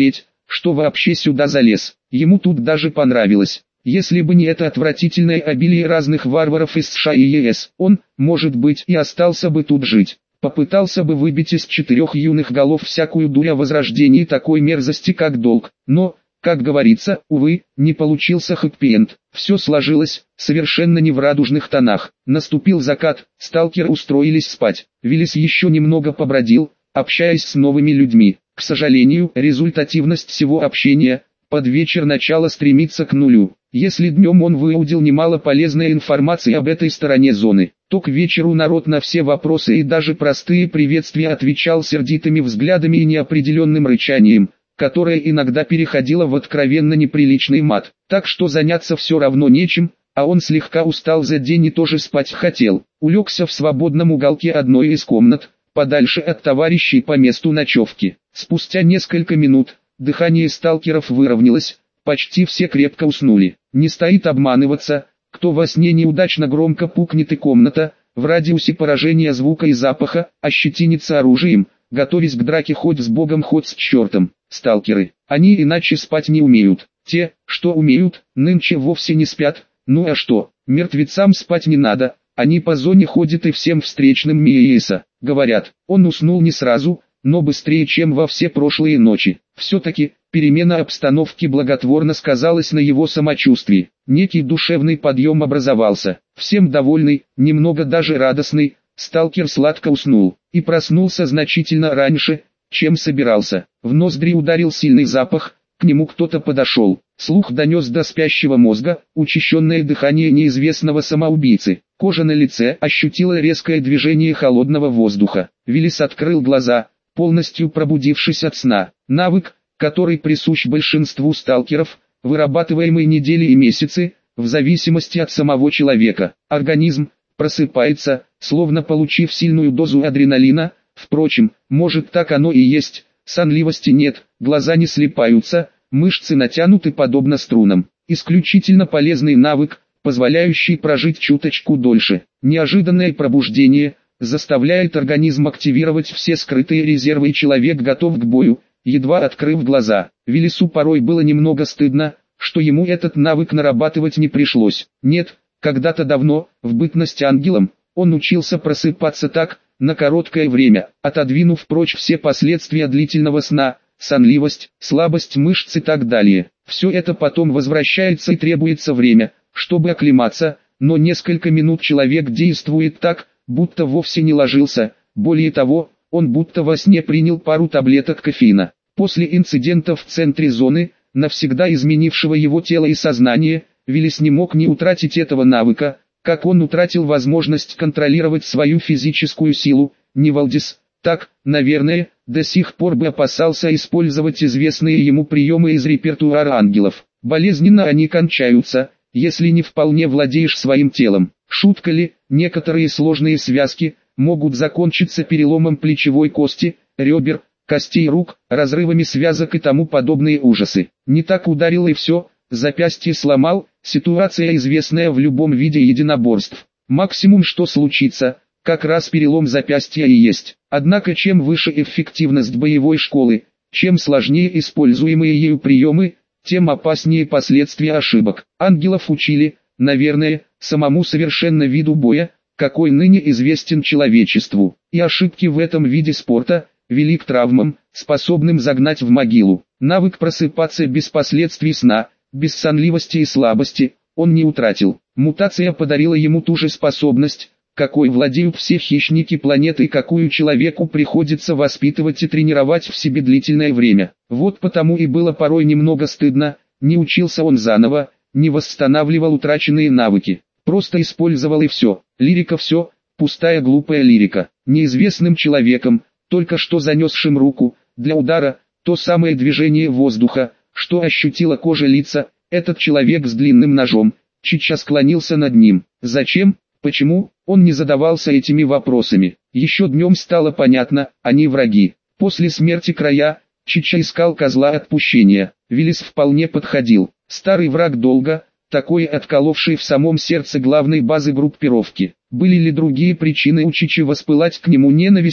что вообще сюда залез. Ему тут даже понравилось. Если бы не это отвратительное обилие разных варваров из США и ЕС, он, может быть, и остался бы тут жить. Попытался бы выбить из 4 юных голов всякую дурь о возрождении такой мерзости, как долг. Но, как говорится, увы, не получился хэппи-энд. Все сложилось, совершенно не в радужных тонах. Наступил закат, сталкеры устроились спать. Виллис еще немного побродил, общаясь с новыми людьми. К сожалению, результативность всего общения под вечер начала стремиться к нулю. Если днем он выудил немало полезной информации об этой стороне зоны, то к вечеру народ на все вопросы и даже простые приветствия отвечал сердитыми взглядами и неопределенным рычанием, которое иногда переходило в откровенно неприличный мат. Так что заняться все равно нечем, а он слегка устал за день и тоже спать хотел. Улегся в свободном уголке одной из комнат, подальше от товарищей по месту ночевки. Спустя несколько минут дыхание сталкеров выровнялось, почти все крепко уснули. Не стоит обманываться, кто во сне неудачно громко пукнет и комната, в радиусе поражения звука и запаха, ощетинится оружием, готовясь к драке хоть с богом, хоть с чертом. Сталкеры, они иначе спать не умеют. Те, что умеют, нынче вовсе не спят. Ну а что, мертвецам спать не надо, они по зоне ходят и всем встречным миеса. Говорят, он уснул не сразу, но быстрее, чем во все прошлые ночи. Все-таки, перемена обстановки благотворно сказалась на его самочувствии. Некий душевный подъем образовался. Всем довольный, немного даже радостный, сталкер сладко уснул и проснулся значительно раньше, чем собирался. В ноздри ударил сильный запах, к нему кто-то подошел. Слух донес до спящего мозга учащенное дыхание неизвестного самоубийцы. Кожа на лице ощутила резкое движение холодного воздуха. Виллис открыл глаза, полностью пробудившись от сна. Навык, который присущ большинству сталкеров, вырабатываемый недели и месяцы, в зависимости от самого человека. Организм просыпается, словно получив сильную дозу адреналина. Впрочем, может, так оно и есть. Сонливости нет, глаза не слипаются, мышцы натянуты подобно струнам. Исключительно полезный навык, позволяющий прожить чуточку дольше. Неожиданное пробуждение заставляет организм активировать все скрытые резервы, и человек готов к бою, едва открыв глаза. Виллису порой было немного стыдно, что ему этот навык нарабатывать не пришлось. Нет, когда-то давно, в бытность ангелом, он учился просыпаться так, на короткое время, отодвинув прочь все последствия длительного сна, сонливость, слабость мышц и так далее. Все это потом возвращается и требуется время, чтобы оклематься, но несколько минут человек действует так, будто вовсе не ложился, более того, он будто во сне принял пару таблеток кофеина. После инцидента в центре зоны, навсегда изменившего его тело и сознание, Виллис не мог не утратить этого навыка, как он утратил возможность контролировать свою физическую силу. Не Валдис, так, наверное, до сих пор бы опасался использовать известные ему приемы из репертуара ангелов. Болезненно они кончаются, если не вполне владеешь своим телом. Шутка ли, некоторые сложные связки могут закончиться переломом плечевой кости, ребер, костей рук, разрывами связок и тому подобные ужасы. Не так ударил и все, запястье сломал, ситуация известная в любом виде единоборств. Максимум что случится, как раз перелом запястья и есть. Однако чем выше эффективность боевой школы, чем сложнее используемые ею приемы, тем опаснее последствия ошибок. Ангелов учили, наверное, самому совершенно виду боя, какой ныне известен человечеству. И ошибки в этом виде спорта вели к травмам, способным загнать в могилу. Навык просыпаться без последствий сна, без сонливости и слабости, он не утратил. Мутация подарила ему ту же способность, какой владеют все хищники планеты и какую человеку приходится воспитывать и тренировать в себе длительное время. Вот потому и было порой немного стыдно, не учился он заново, не восстанавливал утраченные навыки, просто использовал и все. Лирика все, пустая глупая лирика. Неизвестным человеком, только что занесшим руку, для удара, то самое движение воздуха, что ощутила кожа лица, этот человек с длинным ножом, Чича склонился над ним. Зачем? Почему? Он не задавался этими вопросами. Еще днем стало понятно, они враги. После смерти Края, Чича искал козла отпущения. Виллис вполне подходил. Старый враг долго, такой отколовший в самом сердце главной базы группировки. Были ли другие причины у Чичи воспылать к нему ненавистью?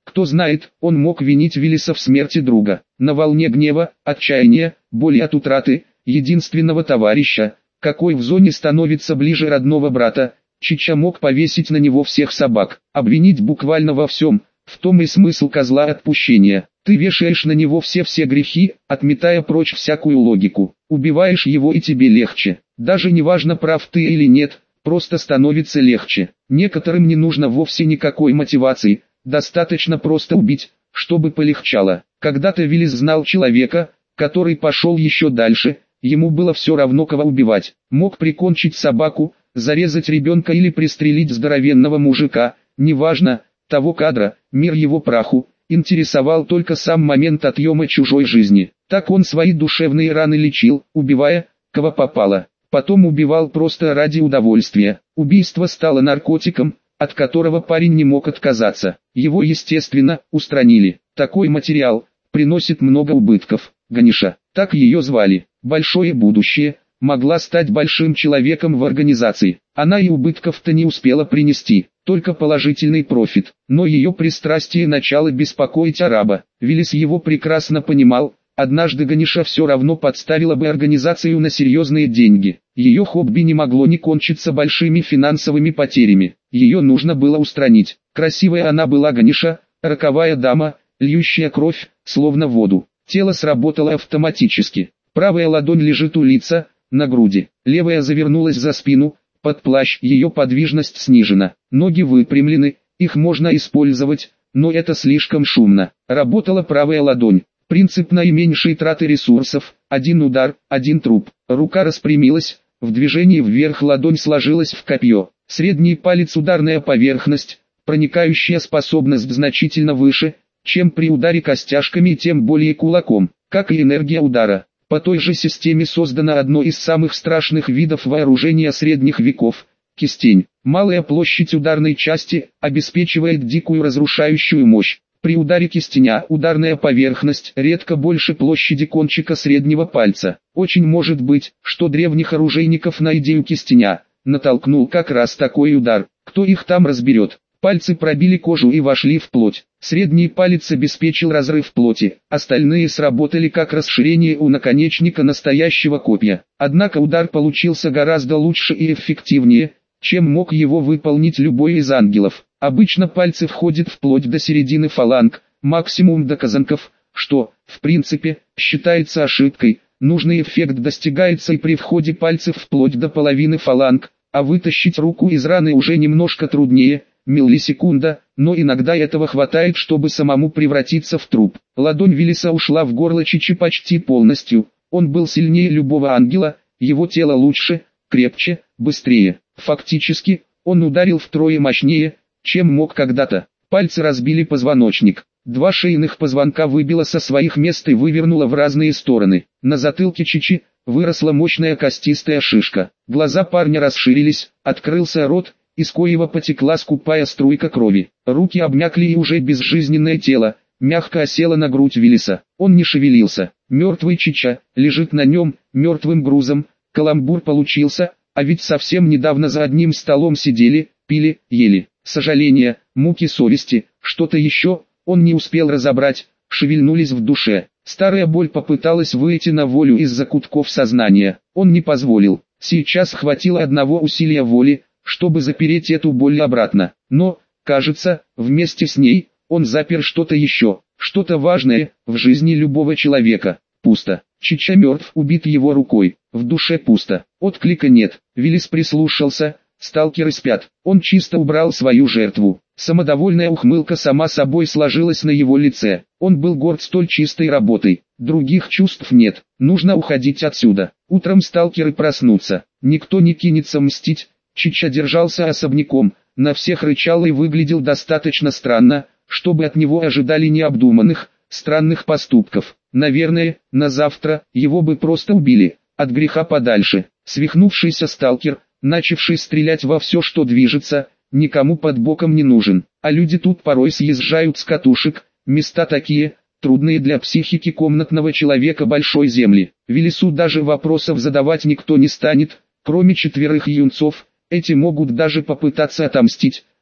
Кто знает, он мог винить Виллиса в смерти друга. На волне гнева, отчаяния, боли от утраты единственного товарища, какой в зоне становится ближе родного брата, Чича мог повесить на него всех собак, обвинить буквально во всем. В том и смысл козла отпущения. Ты вешаешь на него все грехи, отметая прочь всякую логику. Убиваешь его, и тебе легче. Даже не важно, прав ты или нет, просто становится легче. Некоторым не нужно вовсе никакой мотивации, достаточно просто убить, чтобы полегчало. Когда-то Виллис знал человека, который пошел еще дальше. Ему было все равно, кого убивать. Мог прикончить собаку, зарезать ребенка или пристрелить здоровенного мужика, неважно, того кадра, мир его праху, интересовал только сам момент отъема чужой жизни. Так он свои душевные раны лечил, убивая, кого попало. Потом убивал просто ради удовольствия. Убийство стало наркотиком, от которого парень не мог отказаться. Его, естественно, устранили. Такой материал приносит много убытков. Ганиша, так ее звали, большое будущее, могла стать большим человеком в организации. Она и убытков-то не успела принести, только положительный профит. Но ее пристрастие начало беспокоить араба. Виллис его прекрасно понимал. Однажды Ганиша все равно подставила бы организацию на серьезные деньги. Ее хобби не могло не кончиться большими финансовыми потерями. Ее нужно было устранить. Красивая она была, Ганиша, роковая дама, льющая кровь, словно воду. Тело сработало автоматически. Правая ладонь лежит у лица, на груди. Левая завернулась за спину, под плащ. Ее подвижность снижена. Ноги выпрямлены, их можно использовать, но это слишком шумно. Работала правая ладонь. Принцип наименьшей траты ресурсов, один удар, один труп. Рука распрямилась, в движении вверх ладонь сложилась в копье. Средний палец ударная поверхность, проникающая способность значительно выше, чем при ударе костяшками, тем более кулаком, как и энергия удара. По той же системе создано одно из самых страшных видов вооружения средних веков – кистень. Малая площадь ударной части обеспечивает дикую разрушающую мощь. При ударе кистеня ударная поверхность редко больше площади кончика среднего пальца. Очень может быть, что древних оружейников на идею кистеня натолкнул как раз такой удар. Кто их там разберет? Пальцы пробили кожу и вошли в плоть. Средний палец обеспечил разрыв плоти, остальные сработали как расширение у наконечника настоящего копья. Однако удар получился гораздо лучше и эффективнее, чем мог его выполнить любой из ангелов. Обычно пальцы входят вплоть до середины фаланг, максимум до казанков, что, в принципе, считается ошибкой. Нужный эффект достигается и при входе пальцев вплоть до половины фаланг, а вытащить руку из раны уже немножко труднее, миллисекунда, но иногда этого хватает, чтобы самому превратиться в труп. Ладонь Виллиса ушла в горло Чичи почти полностью. Он был сильнее любого ангела, его тело лучше, крепче, быстрее. Фактически, он ударил втрое мощнее, чем мог когда-то. Пальцы разбили позвоночник. 2 шейных позвонка выбило со своих мест и вывернуло в разные стороны. На затылке Чичи выросла мощная костистая шишка. Глаза парня расширились, открылся рот, из коего потекла скупая струйка крови. Руки обмякли, и уже безжизненное тело мягко осело на грудь Виллиса. Он не шевелился. Мертвый Чича лежит на нем, мертвым грузом. Каламбур получился, а ведь совсем недавно за одним столом сидели, пили, ели. Сожаления, муки совести, что-то еще, он не успел разобрать, шевельнулись в душе. Старая боль попыталась выйти на волю из закутков сознания. Он не позволил. Сейчас хватило одного усилия воли, чтобы запереть эту боль обратно. Но, кажется, вместе с ней, он запер что-то еще, что-то важное, в жизни любого человека. Пусто. Чича мертв, убит его рукой. В душе пусто. Отклика нет. Виллис прислушался. Сталкеры спят. Он чисто убрал свою жертву. Самодовольная ухмылка сама собой сложилась на его лице. Он был горд столь чистой работой. Других чувств нет. Нужно уходить отсюда. Утром сталкеры проснутся. Никто не кинется мстить. Чича держался особняком. На всех рычал и выглядел достаточно странно, чтобы от него ожидали необдуманных, странных поступков. Наверное, на завтра его бы просто убили. От греха подальше. Свихнувшийся сталкер, начавший стрелять во все, что движется, никому под боком не нужен. А люди тут порой съезжают с катушек, места такие, трудные для психики комнатного человека большой земли. Виллису даже вопросов задавать никто не станет, кроме 4 юнцов, эти могут даже попытаться отомстить,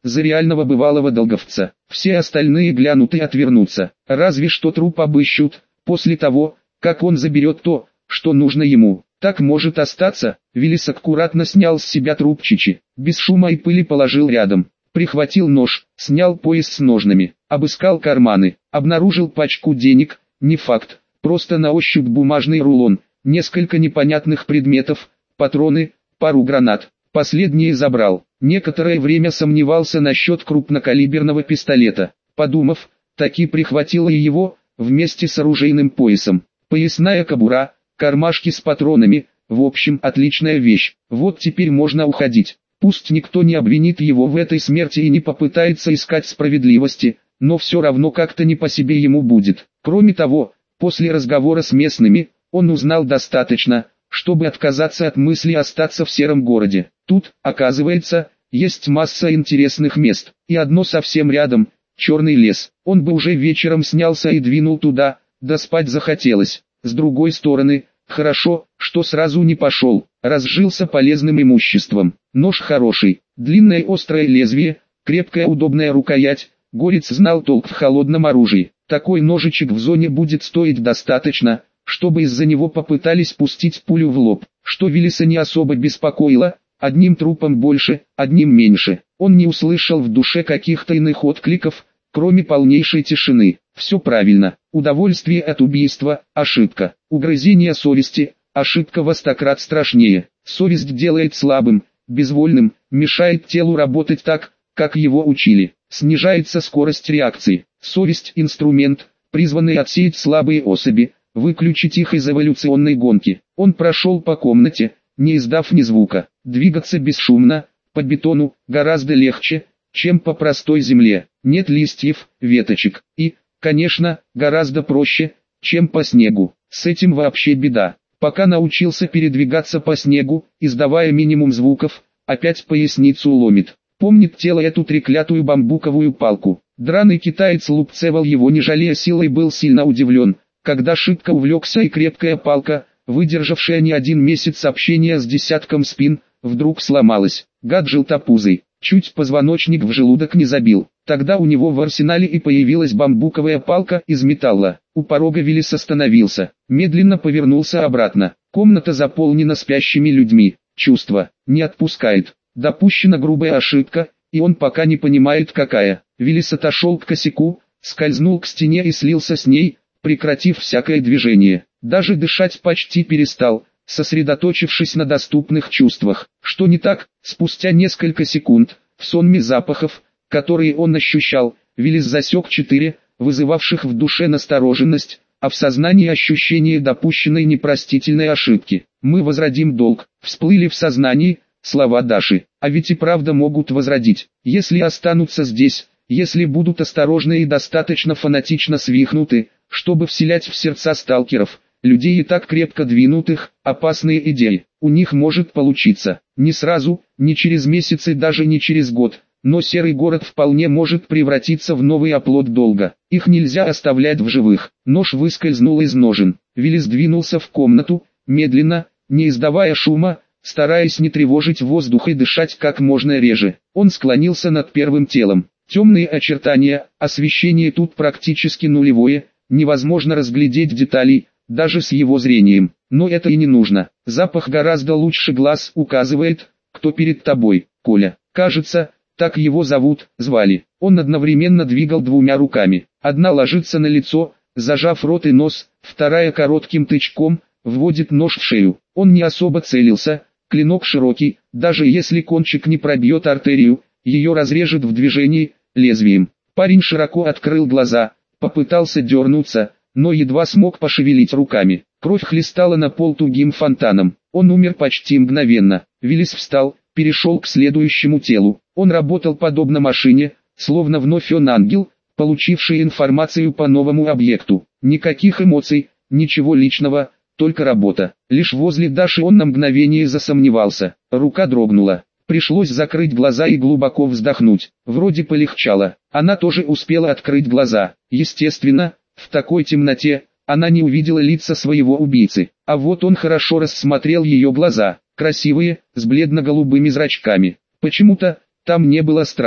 за реального бывалого долговца. Все остальные глянут и отвернутся, разве что труп обыщут, после того, как он заберет то, что нужно ему. Так может остаться. Виллис аккуратно снял с себя труп Чичи, без шума и пыли положил рядом. Прихватил нож, снял пояс с ножнами, обыскал карманы, обнаружил пачку денег, не факт, просто на ощупь бумажный рулон, несколько непонятных предметов, патроны, пару гранат. Последние забрал. Некоторое время сомневался насчет крупнокалиберного пистолета. Подумав, таки прихватил и его, вместе с оружейным поясом. Поясная кобура, кармашки с патронами, в общем отличная вещь. Вот теперь можно уходить. Пусть никто не обвинит его в этой смерти и не попытается искать справедливости, но все равно как-то не по себе ему будет. Кроме того, после разговора с местными, он узнал достаточно, чтобы отказаться от мысли остаться в сером городе. Тут, оказывается, есть масса интересных мест, и одно совсем рядом, черный лес. Он бы уже вечером снялся и двинул туда, да спать захотелось. С другой стороны, хорошо, что сразу не пошел, разжился полезным имуществом. Нож хороший, длинное острое лезвие, крепкая удобная рукоять. Горец знал толк в холодном оружии. Такой ножичек в зоне будет стоить достаточно, чтобы из-за него попытались пустить пулю в лоб. Что Виллиса не особо беспокоило, одним трупом больше, одним меньше. Он не услышал в душе каких-то иных откликов, кроме полнейшей тишины. Все правильно. Удовольствие от убийства – ошибка. Угрызение совести – ошибка во 100 крат страшнее. Совесть делает слабым, безвольным, мешает телу работать так, как его учили. Снижается скорость реакции. Совесть – инструмент, призванный отсеять слабые особи, выключить их из эволюционной гонки. Он прошел по комнате, не издав ни звука. Двигаться бесшумно, по бетону, гораздо легче, чем по простой земле. Нет листьев, веточек. И, конечно, гораздо проще, чем по снегу. С этим вообще беда. Пока научился передвигаться по снегу, издавая минимум звуков, опять поясницу ломит. Помнит тело эту треклятую бамбуковую палку. Драный китаец лупцевал его не жалея силой, был сильно удивлен, когда шибко увлекся и крепкая палка, выдержавшая не один месяц общения с десятком спин, вдруг сломалась. Гад желтопузый, чуть позвоночник в желудок не забил. Тогда у него в арсенале и появилась бамбуковая палка из металла. У порога Виллис остановился, медленно повернулся обратно. Комната заполнена спящими людьми. Чувство не отпускает. Допущена грубая ошибка, и он пока не понимает какая. Виллис отошел к косяку, скользнул к стене и слился с ней, прекратив всякое движение. Даже дышать почти перестал, сосредоточившись на доступных чувствах. Что не так? Спустя несколько секунд, в сонме запахов, которые он ощущал, Виллис засек 4, вызывавших в душе настороженность, а в сознании ощущение допущенной непростительной ошибки. «Мы возродим долг», всплыли в сознании слова Даши. А ведь и правда могут возродить, если останутся здесь, если будут осторожны и достаточно фанатично свихнуты, чтобы вселять в сердца сталкеров, людей и так крепко двинутых, опасные идеи. У них может получиться. Не сразу, не через месяц и даже не через год, но серый город вполне может превратиться в новый оплот долга. Их нельзя оставлять в живых. Нож выскользнул из ножен. Виллис двинулся в комнату, медленно, не издавая шума, стараясь не тревожить воздух и дышать как можно реже. Он склонился над первым телом. Темные очертания, освещение тут практически нулевое, невозможно разглядеть деталей, даже с его зрением. Но это и не нужно. Запах гораздо лучше глаз указывает, кто перед тобой. Коля. Кажется, так его звали. Он одновременно двигал двумя руками. Одна ложится на лицо, зажав рот и нос, вторая коротким тычком вводит нож в шею. Он не особо целился. Клинок широкий, даже если кончик не пробьет артерию, ее разрежет в движении, лезвием. Парень широко открыл глаза, попытался дернуться, но едва смог пошевелить руками. Кровь хлестала на пол тугим фонтаном. Он умер почти мгновенно. Виллис встал, перешел к следующему телу. Он работал подобно машине, словно вновь он ангел, получивший информацию по новому объекту. Никаких эмоций, ничего личного, только работа. Лишь возле Даши он на мгновение засомневался. Рука дрогнула. Пришлось закрыть глаза и глубоко вздохнуть. Вроде полегчало. Она тоже успела открыть глаза. Естественно, в такой темноте, она не увидела лица своего убийцы. А вот он хорошо рассмотрел ее глаза. Красивые, с бледно-голубыми зрачками. Почему-то, там не было страха.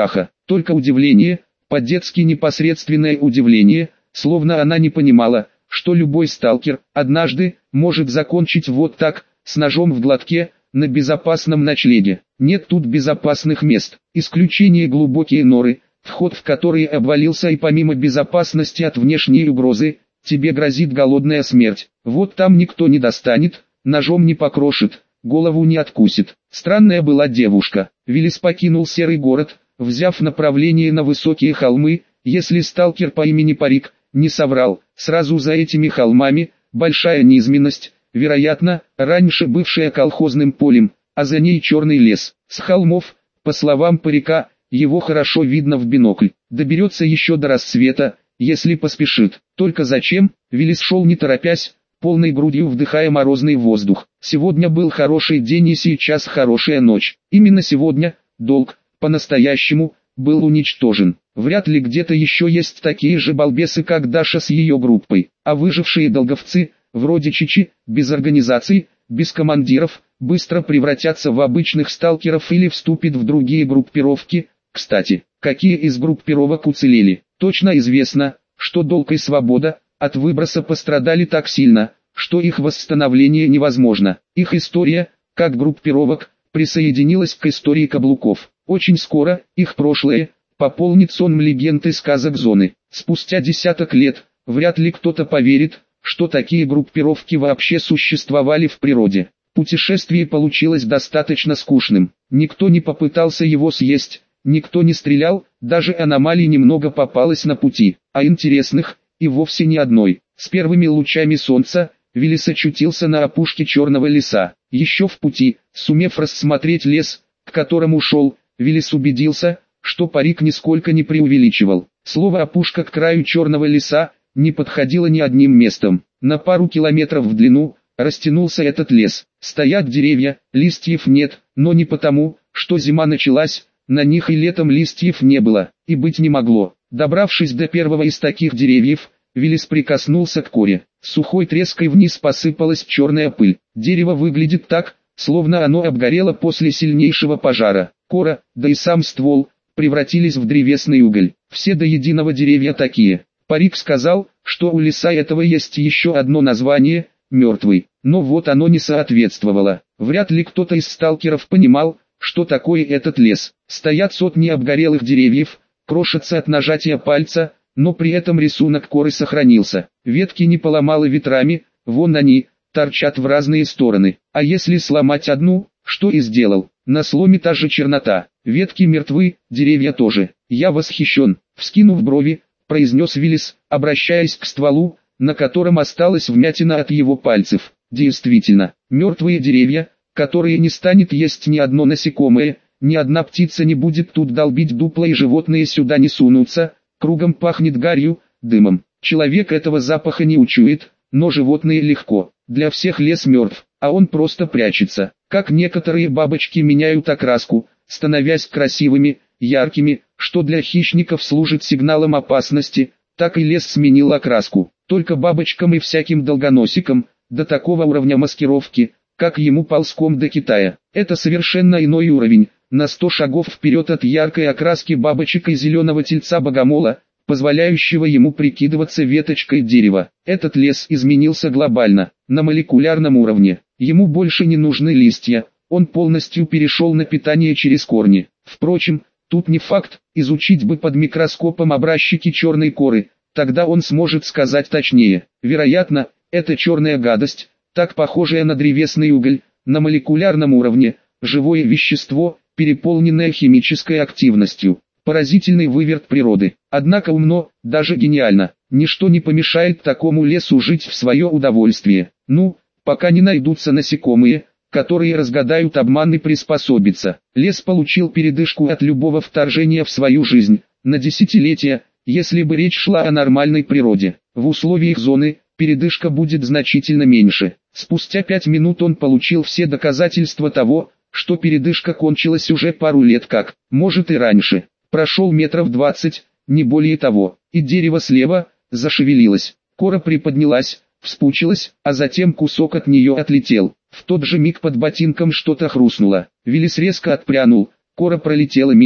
только удивление, по-детски непосредственное удивление, словно она не понимала, что любой сталкер, однажды, может закончить вот так, с ножом в глотке, на безопасном ночлеге. Нет тут безопасных мест, исключение глубокие норы, вход в которые обвалился, и помимо безопасности от внешней угрозы, тебе грозит голодная смерть. Вот там никто не достанет, ножом не покрошит, голову не откусит. Странная была девушка. Виллис покинул серый город, взяв направление на высокие холмы. Если сталкер по имени Парик не соврал, сразу за этими холмами большая низменность, вероятно, раньше бывшая колхозным полем, а за ней черный лес. С холмов, по словам Парика, его хорошо видно в бинокль. Доберется еще до рассвета, если поспешит. Только зачем? Виллис шел не торопясь, полной грудью вдыхая морозный воздух. Сегодня был хороший день и сейчас хорошая ночь. Именно сегодня долг, по-настоящему, был уничтожен. Вряд ли где-то еще есть такие же балбесы, как Даша с ее группой. А выжившие долговцы, вроде Чичи, без организаций, без командиров, быстро превратятся в обычных сталкеров или вступят в другие группировки. Кстати, какие из группировок уцелели? Точно известно, что Долг и Свобода от выброса пострадали так сильно, что их восстановление невозможно. Их история, как группировок, присоединилась к истории каблуков. Очень скоро их прошлое пополнит сонм легенд и сказок зоны. Спустя десяток лет вряд ли кто-то поверит, что такие группировки вообще существовали в природе. Путешествие получилось достаточно скучным. Никто не попытался его съесть, никто не стрелял, даже аномалий немного попалось на пути, а интересных и вовсе не одной. С первыми лучами солнца Виллис очутился на опушке черного леса. Еще в пути, сумев рассмотреть лес, к которому шел, Виллис убедился, что Парик нисколько не преувеличивал. Слово «опушка» к краю черного леса не подходило ни одним местом. На пару километров в длину растянулся этот лес. Стоят деревья, листьев нет, но не потому, что зима началась, на них и летом листьев не было, и быть не могло. Добравшись до первого из таких деревьев, Виллис прикоснулся к коре. Сухой треской вниз посыпалась черная пыль. Дерево выглядит так, словно оно обгорело после сильнейшего пожара. Кора, да и сам ствол, превратились в древесный уголь. Все до единого деревья такие. Парик сказал, что у леса этого есть еще одно название – мертвый. Но вот оно не соответствовало. Вряд ли кто-то из сталкеров понимал, что такое этот лес. Стоят сотни обгорелых деревьев, крошатся от нажатия пальца, но при этом рисунок коры сохранился. Ветки не поломало ветрами, вон они, торчат в разные стороны. А если сломать одну, что и сделал? На сломе та же чернота. Ветки мертвы, деревья тоже. Я восхищен. Вскинув брови, произнес Виллис, обращаясь к стволу, на котором осталась вмятина от его пальцев. Действительно, мертвые деревья, которые не станет есть ни одно насекомое, ни одна птица не будет тут долбить дупла, и животные сюда не сунутся. Кругом пахнет гарью, дымом. Человек этого запаха не учует, но животные легко. Для всех лес мертв, а он просто прячется. Как некоторые бабочки меняют окраску, становясь красивыми, яркими, что для хищников служит сигналом опасности, так и лес сменил окраску. Только бабочкам и всяким долгоносикам, до такого уровня маскировки, как ему ползком до Китая. Это совершенно иной уровень, на 100 шагов вперед от яркой окраски бабочек и зеленого тельца богомола, позволяющего ему прикидываться веточкой дерева. Этот лес изменился глобально, на молекулярном уровне. Ему больше не нужны листья, он полностью перешел на питание через корни. Впрочем, тут не факт, изучить бы под микроскопом образчики черной коры, тогда он сможет сказать точнее. Вероятно, эта черная гадость, так похожая на древесный уголь, на молекулярном уровне, живое вещество, переполненное химической активностью. Поразительный выверт природы. Однако умно, даже гениально. Ничто не помешает такому лесу жить в свое удовольствие. Ну, пока не найдутся насекомые, которые разгадают обман и приспособятся. Лес получил передышку от любого вторжения в свою жизнь, на десятилетия, если бы речь шла о нормальной природе. В условиях зоны, передышка будет значительно меньше. Спустя 5 минут он получил все доказательства того, что передышка кончилась уже пару лет как, может и раньше. Прошел метров 20, не более того, и дерево слева зашевелилось. Кора приподнялась, вспучилась, а затем кусок от нее отлетел. В тот же миг под ботинком что-то хрустнуло. Виллис резко отпрянул, кора пролетела мимо,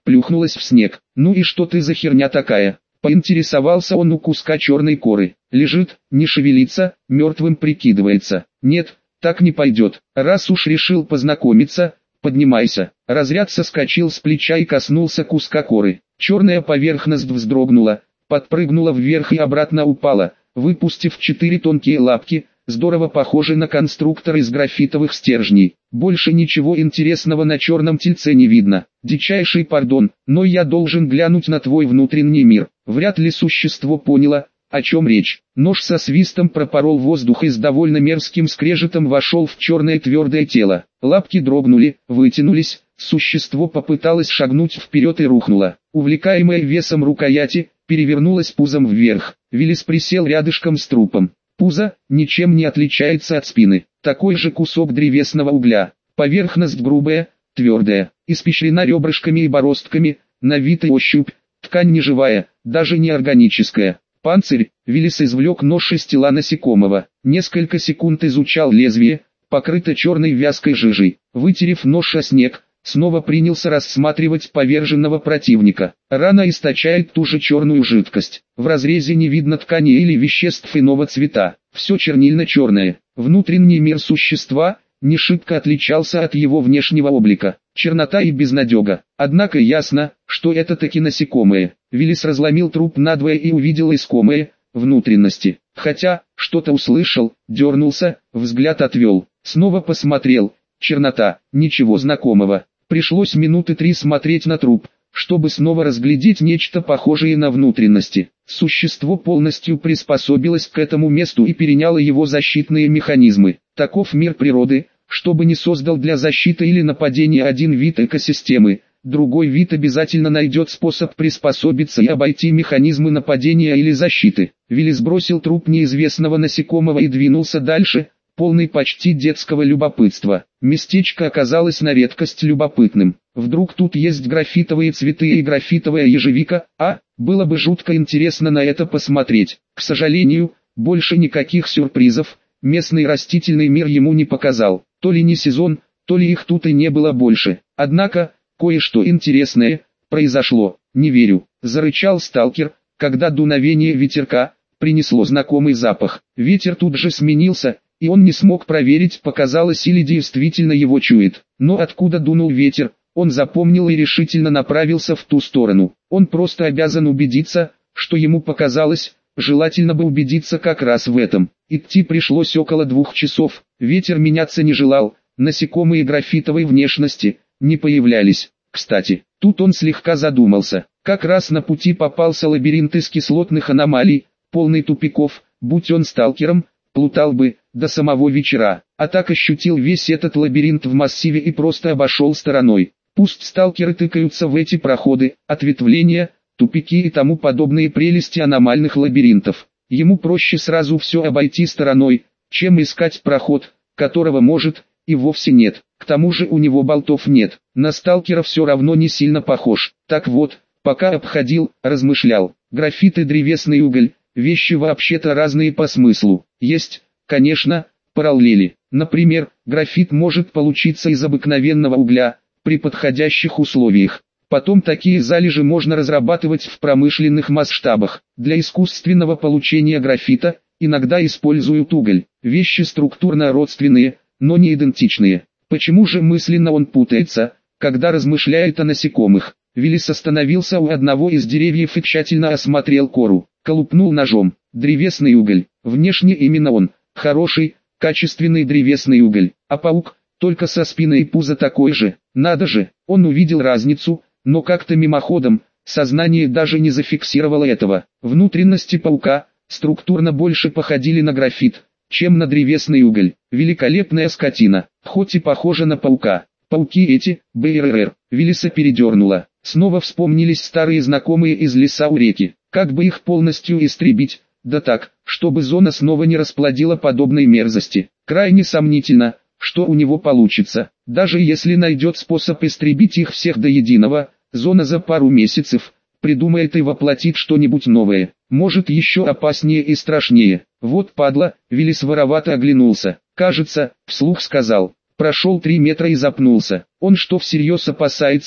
плюхнулась в снег. «Ну и что ты за херня такая?» Поинтересовался он у куска черной коры. «Лежит, не шевелится, мертвым прикидывается». «Нет, так не пойдет. Раз уж решил познакомиться, поднимайся». Разряд соскочил с плеча и коснулся куска коры. Черная поверхность вздрогнула, подпрыгнула вверх и обратно упала, выпустив 4 тонкие лапки, здорово похожий на конструктор из графитовых стержней. Больше ничего интересного на черном тельце не видно. Дичайший пардон, но я должен глянуть на твой внутренний мир. Вряд ли существо поняло, о чем речь. Нож со свистом пропорол воздух и с довольно мерзким скрежетом вошел в черное твердое тело. Лапки дрогнули, вытянулись, существо попыталось шагнуть вперед и рухнуло. Увлекаемое весом рукояти, перевернулось пузом вверх. Виллис присел рядышком с трупом. Пузо ничем не отличается от спины. Такой же кусок древесного угля. Поверхность грубая, твердая, испещрена ребрышками и бороздками, на вид и ощупь. Ткань неживая, даже не органическая. Панцирь. Виллис извлек нож из тела насекомого. Несколько секунд изучал лезвие, покрыто черной вязкой жижей. Вытерев нож о снег, снова принялся рассматривать поверженного противника. Рана источает ту же черную жидкость. В разрезе не видно ткани или веществ иного цвета. Все чернильно-черное. Внутренний мир существа не шибко отличался от его внешнего облика. Чернота и безнадега. Однако ясно, что это таки насекомые. Виллис разломил труп надвое и увидел искомые внутренности. Хотя, что-то услышал, дернулся, взгляд отвел. Снова посмотрел. Чернота, ничего знакомого. Пришлось минуты 3 смотреть на труп, чтобы снова разглядеть нечто похожее на внутренности. Существо полностью приспособилось к этому месту и переняло его защитные механизмы. Таков мир природы, чтобы не создал для защиты или нападения один вид экосистемы, другой вид обязательно найдет способ приспособиться и обойти механизмы нападения или защиты. Виллис бросил труп неизвестного насекомого и двинулся дальше, полный почти детского любопытства. Местечко оказалось на редкость любопытным. Вдруг тут есть графитовые цветы и графитовая ежевика, было бы жутко интересно на это посмотреть. К сожалению, больше никаких сюрпризов местный растительный мир ему не показал. То ли не сезон, то ли их тут и не было больше. Однако, кое-что интересное произошло. «Не верю», — зарычал сталкер, когда дуновение ветерка принесло знакомый запах. Ветер тут же сменился, и он не смог проверить, показалось или действительно его чует. Но откуда дунул ветер, он запомнил и решительно направился в ту сторону. Он просто обязан убедиться, что ему показалось, желательно бы убедиться как раз в этом. Идти пришлось около 2 часов, ветер меняться не желал, насекомые графитовой внешности не появлялись. Кстати, тут он слегка задумался. Как раз на пути попался лабиринт из кислотных аномалий, полный тупиков. Будь он сталкером, плутал бы до самого вечера, а так ощутил весь этот лабиринт в массиве и просто обошел стороной. Пусть сталкеры тыкаются в эти проходы, ответвления, тупики и тому подобные прелести аномальных лабиринтов. Ему проще сразу все обойти стороной, чем искать проход, которого может и вовсе нет. К тому же у него болтов нет, на сталкера все равно не сильно похож. Так вот, пока обходил, размышлял. Графит и древесный уголь – вещи вообще-то разные по смыслу. Есть, конечно, параллели. Например, графит может получиться из обыкновенного угля, при подходящих условиях. Потом такие залежи можно разрабатывать в промышленных масштабах. Для искусственного получения графита иногда используют уголь. Вещи структурно родственные, но не идентичные. Почему же мысленно он путается, когда размышляет о насекомых? Виллис остановился у одного из деревьев и тщательно осмотрел кору. Колупнул ножом. Древесный уголь. Внешне именно он. Хороший, качественный древесный уголь. А паук, только со спиной и пузо такой же. Надо же, он увидел разницу, но как-то мимоходом, сознание даже не зафиксировало этого. Внутренности паука структурно больше походили на графит, чем на древесный уголь. Великолепная скотина, хоть и похожа на паука. Пауки эти, БРР, Виллиса передернуло. Снова вспомнились старые знакомые из леса у реки. Как бы их полностью истребить, да так, чтобы зона снова не расплодила подобной мерзости. Крайне сомнительно, что у него получится. Даже если найдет способ истребить их всех до единого, зона за пару месяцев придумает и воплотит что-нибудь новое. Может еще опаснее и страшнее. Вот падла, Виллис воровато оглянулся. Кажется, вслух сказал. Прошел 3 метра и запнулся. Он что всерьез опасается,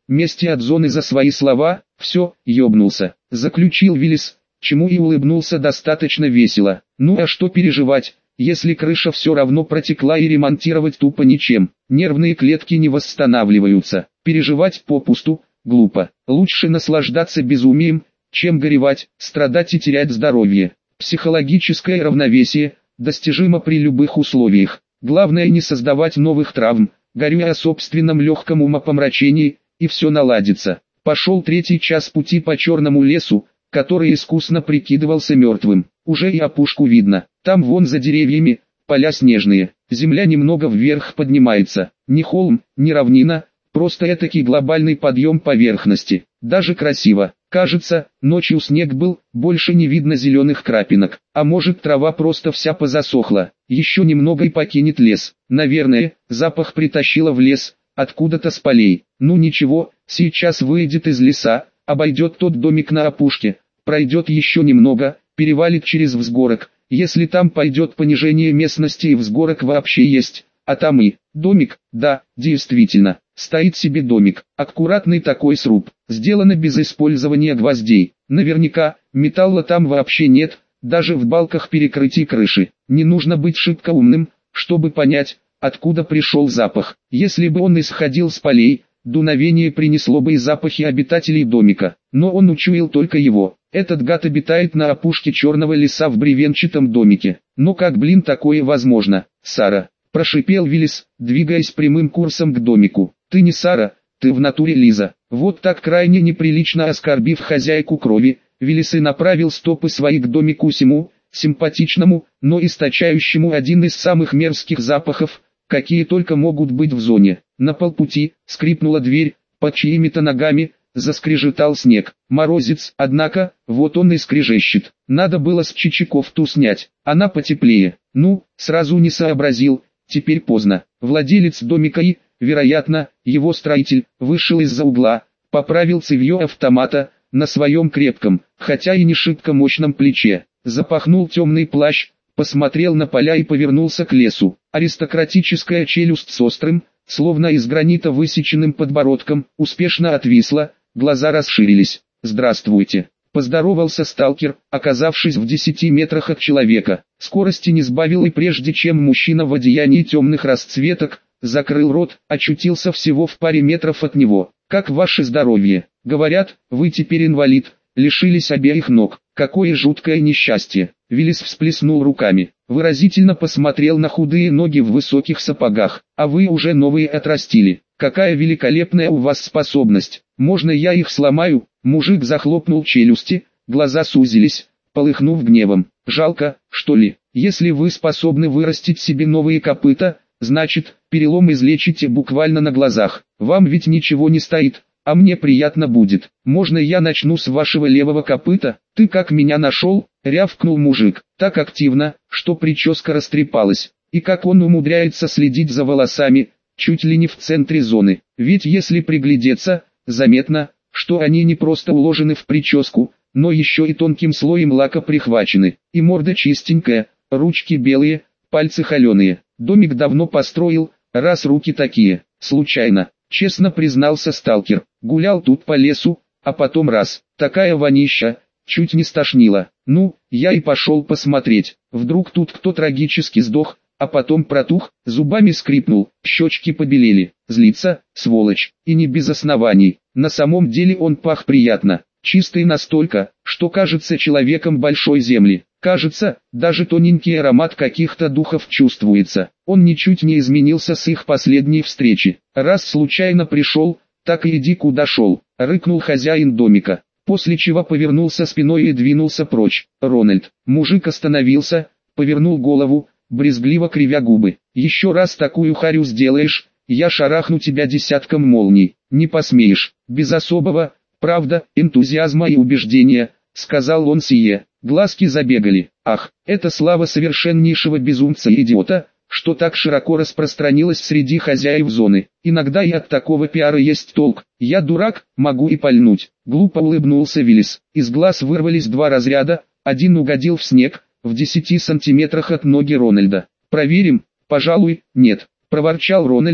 мести от зоны за свои слова, все, ёбнулся, заключил Виллис, чему и улыбнулся достаточно весело. Ну а что переживать, если крыша все равно протекла и ремонтировать тупо ничем, нервные клетки не восстанавливаются, переживать попусту, глупо, лучше наслаждаться безумием, чем горевать, страдать и терять здоровье. Психологическое равновесие достижимо при любых условиях, главное не создавать новых травм, горюя о собственном легком умопомрачении, и все наладится. Пошел третий час пути по черному лесу, который искусно прикидывался мертвым. Уже и опушку видно, там вон за деревьями, поля снежные, земля немного вверх поднимается, ни холм, ни равнина, просто этакий глобальный подъем поверхности, даже красиво. Кажется, ночью снег был, больше не видно зеленых крапинок, а может трава просто вся позасохла, еще немного и покинет лес. Наверное, запах притащило в лес, откуда-то с полей. Ну ничего, сейчас выйдет из леса, обойдет тот домик на опушке, пройдет еще немного, перевалит через взгорок, если там пойдет понижение местности и взгорок вообще есть, а там и домик, да, действительно, стоит себе домик, аккуратный такой сруб, сделано без использования гвоздей, наверняка, металла там вообще нет, даже в балках перекрытий крыши, не нужно быть шибко умным, чтобы понять, откуда пришел запах, если бы он исходил с полей, дуновение принесло бы и запахи обитателей домика, но он учуял только его. Этот гад обитает на опушке черного леса в бревенчатом домике. Но как блин такое возможно, Сара? Прошипел Виллис, двигаясь прямым курсом к домику. Ты не Сара, ты в натуре Лиза. Вот так крайне неприлично оскорбив хозяйку крови, Виллис и направил стопы свои к домику сему, симпатичному, но источающему один из самых мерзких запахов, какие только могут быть в зоне. На полпути скрипнула дверь, под чьими-то ногами заскрежетал снег. Морозец, однако, вот он и скрежещет. Надо было с чичиковту снять, она потеплее. Ну, сразу не сообразил, теперь поздно. Владелец домика и, вероятно, его строитель, вышел из-за угла, поправил цевьё автомата на своем крепком, хотя и не шибко мощном плече. Запахнул темный плащ, посмотрел на поля и повернулся к лесу. Аристократическая челюсть с острым, словно из гранита высеченным подбородком, успешно отвисла, глаза расширились. «Здравствуйте», — поздоровался сталкер, оказавшись в 10 метрах от человека. Скорости не сбавил и прежде чем мужчина в одеянии темных расцветок закрыл рот, очутился всего в паре метров от него. «Как ваше здоровье? Говорят, вы теперь инвалид, лишились обеих ног. Какое жуткое несчастье!» Виллис всплеснул руками, выразительно посмотрел на худые ноги в высоких сапогах. «А вы уже новые отрастили. Какая великолепная у вас способность. Можно я их сломаю?» Мужик захлопнул челюсти, глаза сузились, полыхнув гневом. «Жалко, что ли? Если вы способны вырастить себе новые копыта, значит, перелом излечите буквально на глазах. Вам ведь ничего не стоит, а мне приятно будет. Можно я начну с вашего левого копыта?» «Ты как меня нашел?» — рявкнул мужик, так активно, что прическа растрепалась. И как он умудряется следить за волосами, чуть ли не в центре зоны. Ведь если приглядеться, заметно, что они не просто уложены в прическу, но еще и тонким слоем лака прихвачены. И морда чистенькая, ручки белые, пальцы холеные. Домик давно построил, раз руки такие. Случайно, честно признался сталкер. Гулял тут по лесу, а потом раз, такая вонища, чуть не стошнило. Ну, я и пошел посмотреть. Вдруг тут кто трагически сдох, а потом протух, зубами скрипнул, щечки побелели. Злится, сволочь, и не без оснований. На самом деле он пах приятно, чистый настолько, что кажется человеком большой земли. Кажется, даже тоненький аромат каких-то духов чувствуется. Он ничуть не изменился с их последней встречи. Раз случайно пришел, так и иди куда шел, рыкнул хозяин домика, после чего повернулся спиной и двинулся прочь. «Рональд». Мужик остановился, повернул голову, брезгливо кривя губы. «Еще раз такую харю сделаешь, я шарахну тебя десятком молний. Не посмеешь». Без особого, правда, энтузиазма и убеждения, сказал он сие. Глазки забегали. Ах, это слава совершеннейшего безумца и идиота, что так широко распространилась среди хозяев зоны. Иногда и от такого пиара есть толк. Я дурак, могу и пальнуть. Глупо улыбнулся Виллис. Из глаз вырвались два разряда, один угодил в снег, в 10 сантиметрах от ноги Рональда. «Проверим?» «Пожалуй, нет», — проворчал Рональд,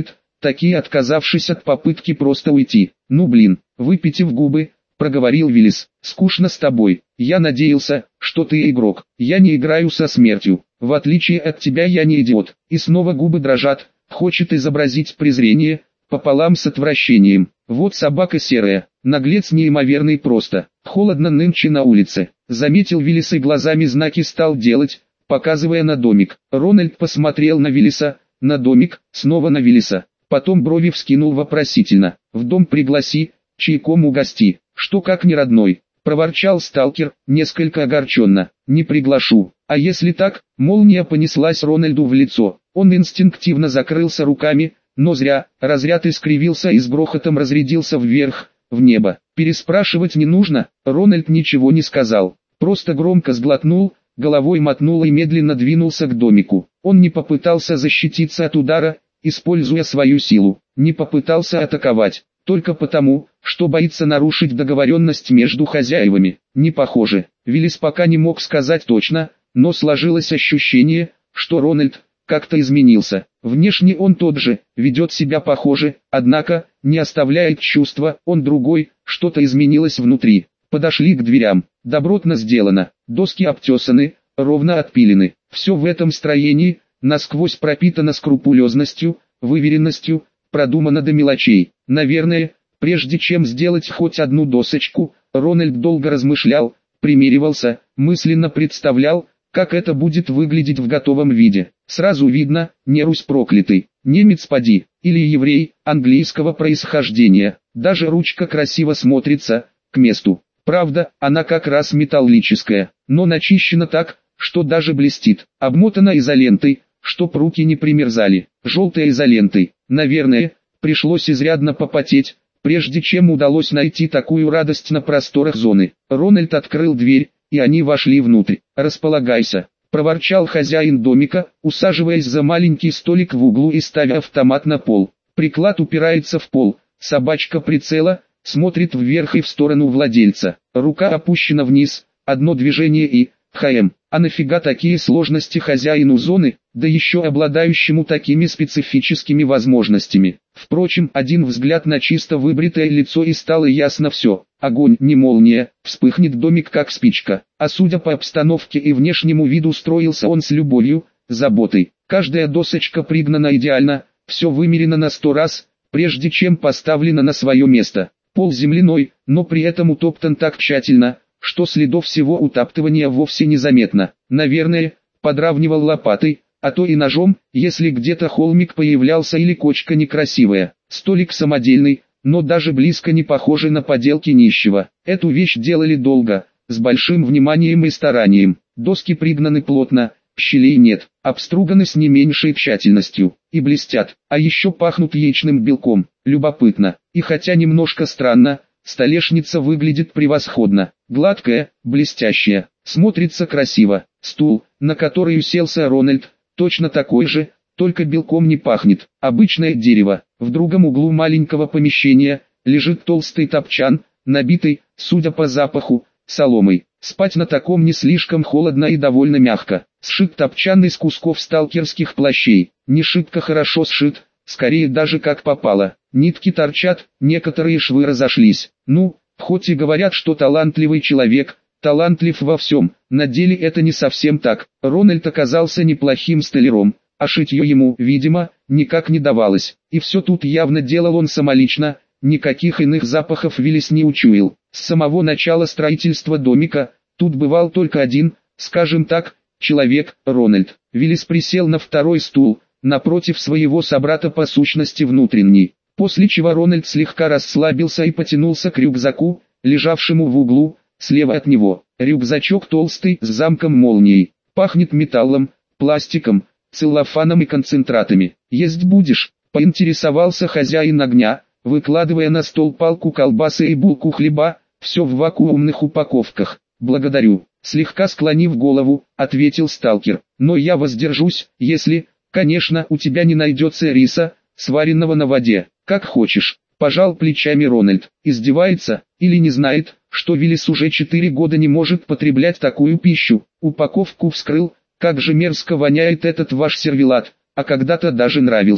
таки отказавшись от попытки просто уйти. «Ну блин», выпитив губы, проговорил Виллис. «Скучно с тобой. Я надеялся, что ты игрок. Я не играю со смертью. В отличие от тебя я не идиот». И снова губы дрожат, хочет изобразить презрение, пополам с отвращением. Вот собака серая, наглец неимоверный просто. Холодно нынче на улице. Заметил Виллис и глазами знаки стал делать, показывая на домик. Рональд посмотрел на Виллиса, на домик, снова на Виллиса. Потом брови вскинул вопросительно. «В дом пригласи, чайком угости». «Что как не родной?» — проворчал сталкер, несколько огорченно. «Не приглашу». А если так? Молния понеслась Рональду в лицо. Он инстинктивно закрылся руками, но зря. Разряд искривился и с грохотом разрядился вверх, в небо. Переспрашивать не нужно, Рональд ничего не сказал. Просто громко сглотнул, головой мотнул и медленно двинулся к домику. Он не попытался защититься от удара, используя свою силу. Не попытался атаковать. Только потому, что боится нарушить договоренность между хозяевами. Не похоже. Виллис пока не мог сказать точно, но сложилось ощущение, что Рональд как-то изменился. Внешне он тот же, ведет себя похоже, однако, не оставляет чувства, он другой, что-то изменилось внутри. Подошли к дверям. Добротно сделано, доски обтесаны, ровно отпилены. Все в этом строении, насквозь пропитано скрупулезностью, выверенностью, продумано до мелочей. Наверное, прежде чем сделать хоть одну досочку, Рональд долго размышлял, примеривался, мысленно представлял, как это будет выглядеть в готовом виде. Сразу видно, не Русь проклятый, немец поди, или еврей, английского происхождения. Даже ручка красиво смотрится, к месту. Правда, она как раз металлическая, но начищена так, что даже блестит. Обмотана изолентой, чтоб руки не примерзали. Желтой изолентой. Наверное, пришлось изрядно попотеть, прежде чем удалось найти такую радость на просторах зоны. Рональд открыл дверь, и они вошли внутрь. «Располагайся», — проворчал хозяин домика, усаживаясь за маленький столик в углу и ставя автомат на пол. Приклад упирается в пол, собачка прицела смотрит вверх и в сторону владельца. Рука опущена вниз, одно движение и... ХМ. А нафига такие сложности хозяину зоны, да еще обладающему такими специфическими возможностями? Впрочем, один взгляд на чисто выбритое лицо и стало ясно все. Огонь, не молния, вспыхнет домик как спичка. А судя по обстановке и внешнему виду строился он с любовью, заботой. Каждая досочка пригнана идеально, все вымерено на 100 раз, прежде чем поставлено на свое место. Пол земляной, но при этом утоптан так тщательно, что следов всего утаптывания вовсе не заметно. Наверное, подравнивал лопатой, а то и ножом, если где-то холмик появлялся или кочка некрасивая. Столик самодельный, но даже близко не похожий на поделки нищего. Эту вещь делали долго, с большим вниманием и старанием. Доски пригнаны плотно, щелей нет, обструганы с не меньшей тщательностью, и блестят, а еще пахнут яичным белком. Любопытно, и хотя немножко странно, столешница выглядит превосходно, гладкая, блестящая, смотрится красиво. Стул, на который уселся Рональд, точно такой же, только белком не пахнет. Обычное дерево. В другом углу маленького помещения лежит толстый топчан, набитый, судя по запаху, соломой. Спать на таком не слишком холодно и довольно мягко. Сшит топчан из кусков сталкерских плащей. Не шибко хорошо сшит, скорее даже как попало. Нитки торчат, некоторые швы разошлись. Ну, хоть и говорят, что талантливый человек, талантлив во всем, на деле это не совсем так. Рональд оказался неплохим столяром, а шитье ему, видимо, никак не давалось. И все тут явно делал он самолично, никаких иных запахов Виллис не учуял. С самого начала строительства домика, тут бывал только один, скажем так, человек, Рональд. Виллис присел на второй стул, напротив своего собрата по сущности внутренней. После чего Рональд слегка расслабился и потянулся к рюкзаку, лежавшему в углу, слева от него. Рюкзачок толстый, с замком молнией. Пахнет металлом, пластиком, целлофаном и концентратами. «Есть будешь?» — поинтересовался хозяин огня, выкладывая на стол палку колбасы и булку хлеба, все в вакуумных упаковках. «Благодарю», — слегка склонив голову, ответил сталкер. «Но я воздержусь, если, конечно, у тебя не найдется риса, сваренного на воде. Как хочешь», — пожал плечами Рональд. Издевается, или не знает, что Виллис уже 4 года не может потреблять такую пищу. Упаковку вскрыл, как же мерзко воняет этот ваш сервелат, а когда-то даже нравился.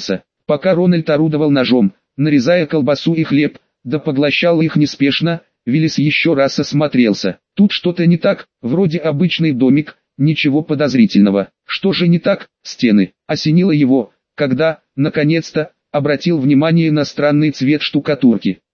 Пока Рональд орудовал ножом, нарезая колбасу и хлеб, да поглощал их неспешно, Виллис еще раз осмотрелся. Тут что-то не так, вроде обычный домик, ничего подозрительного. Что же не так? Стены. Осенило его, когда, наконец-то, обратил внимание на странный цвет штукатурки.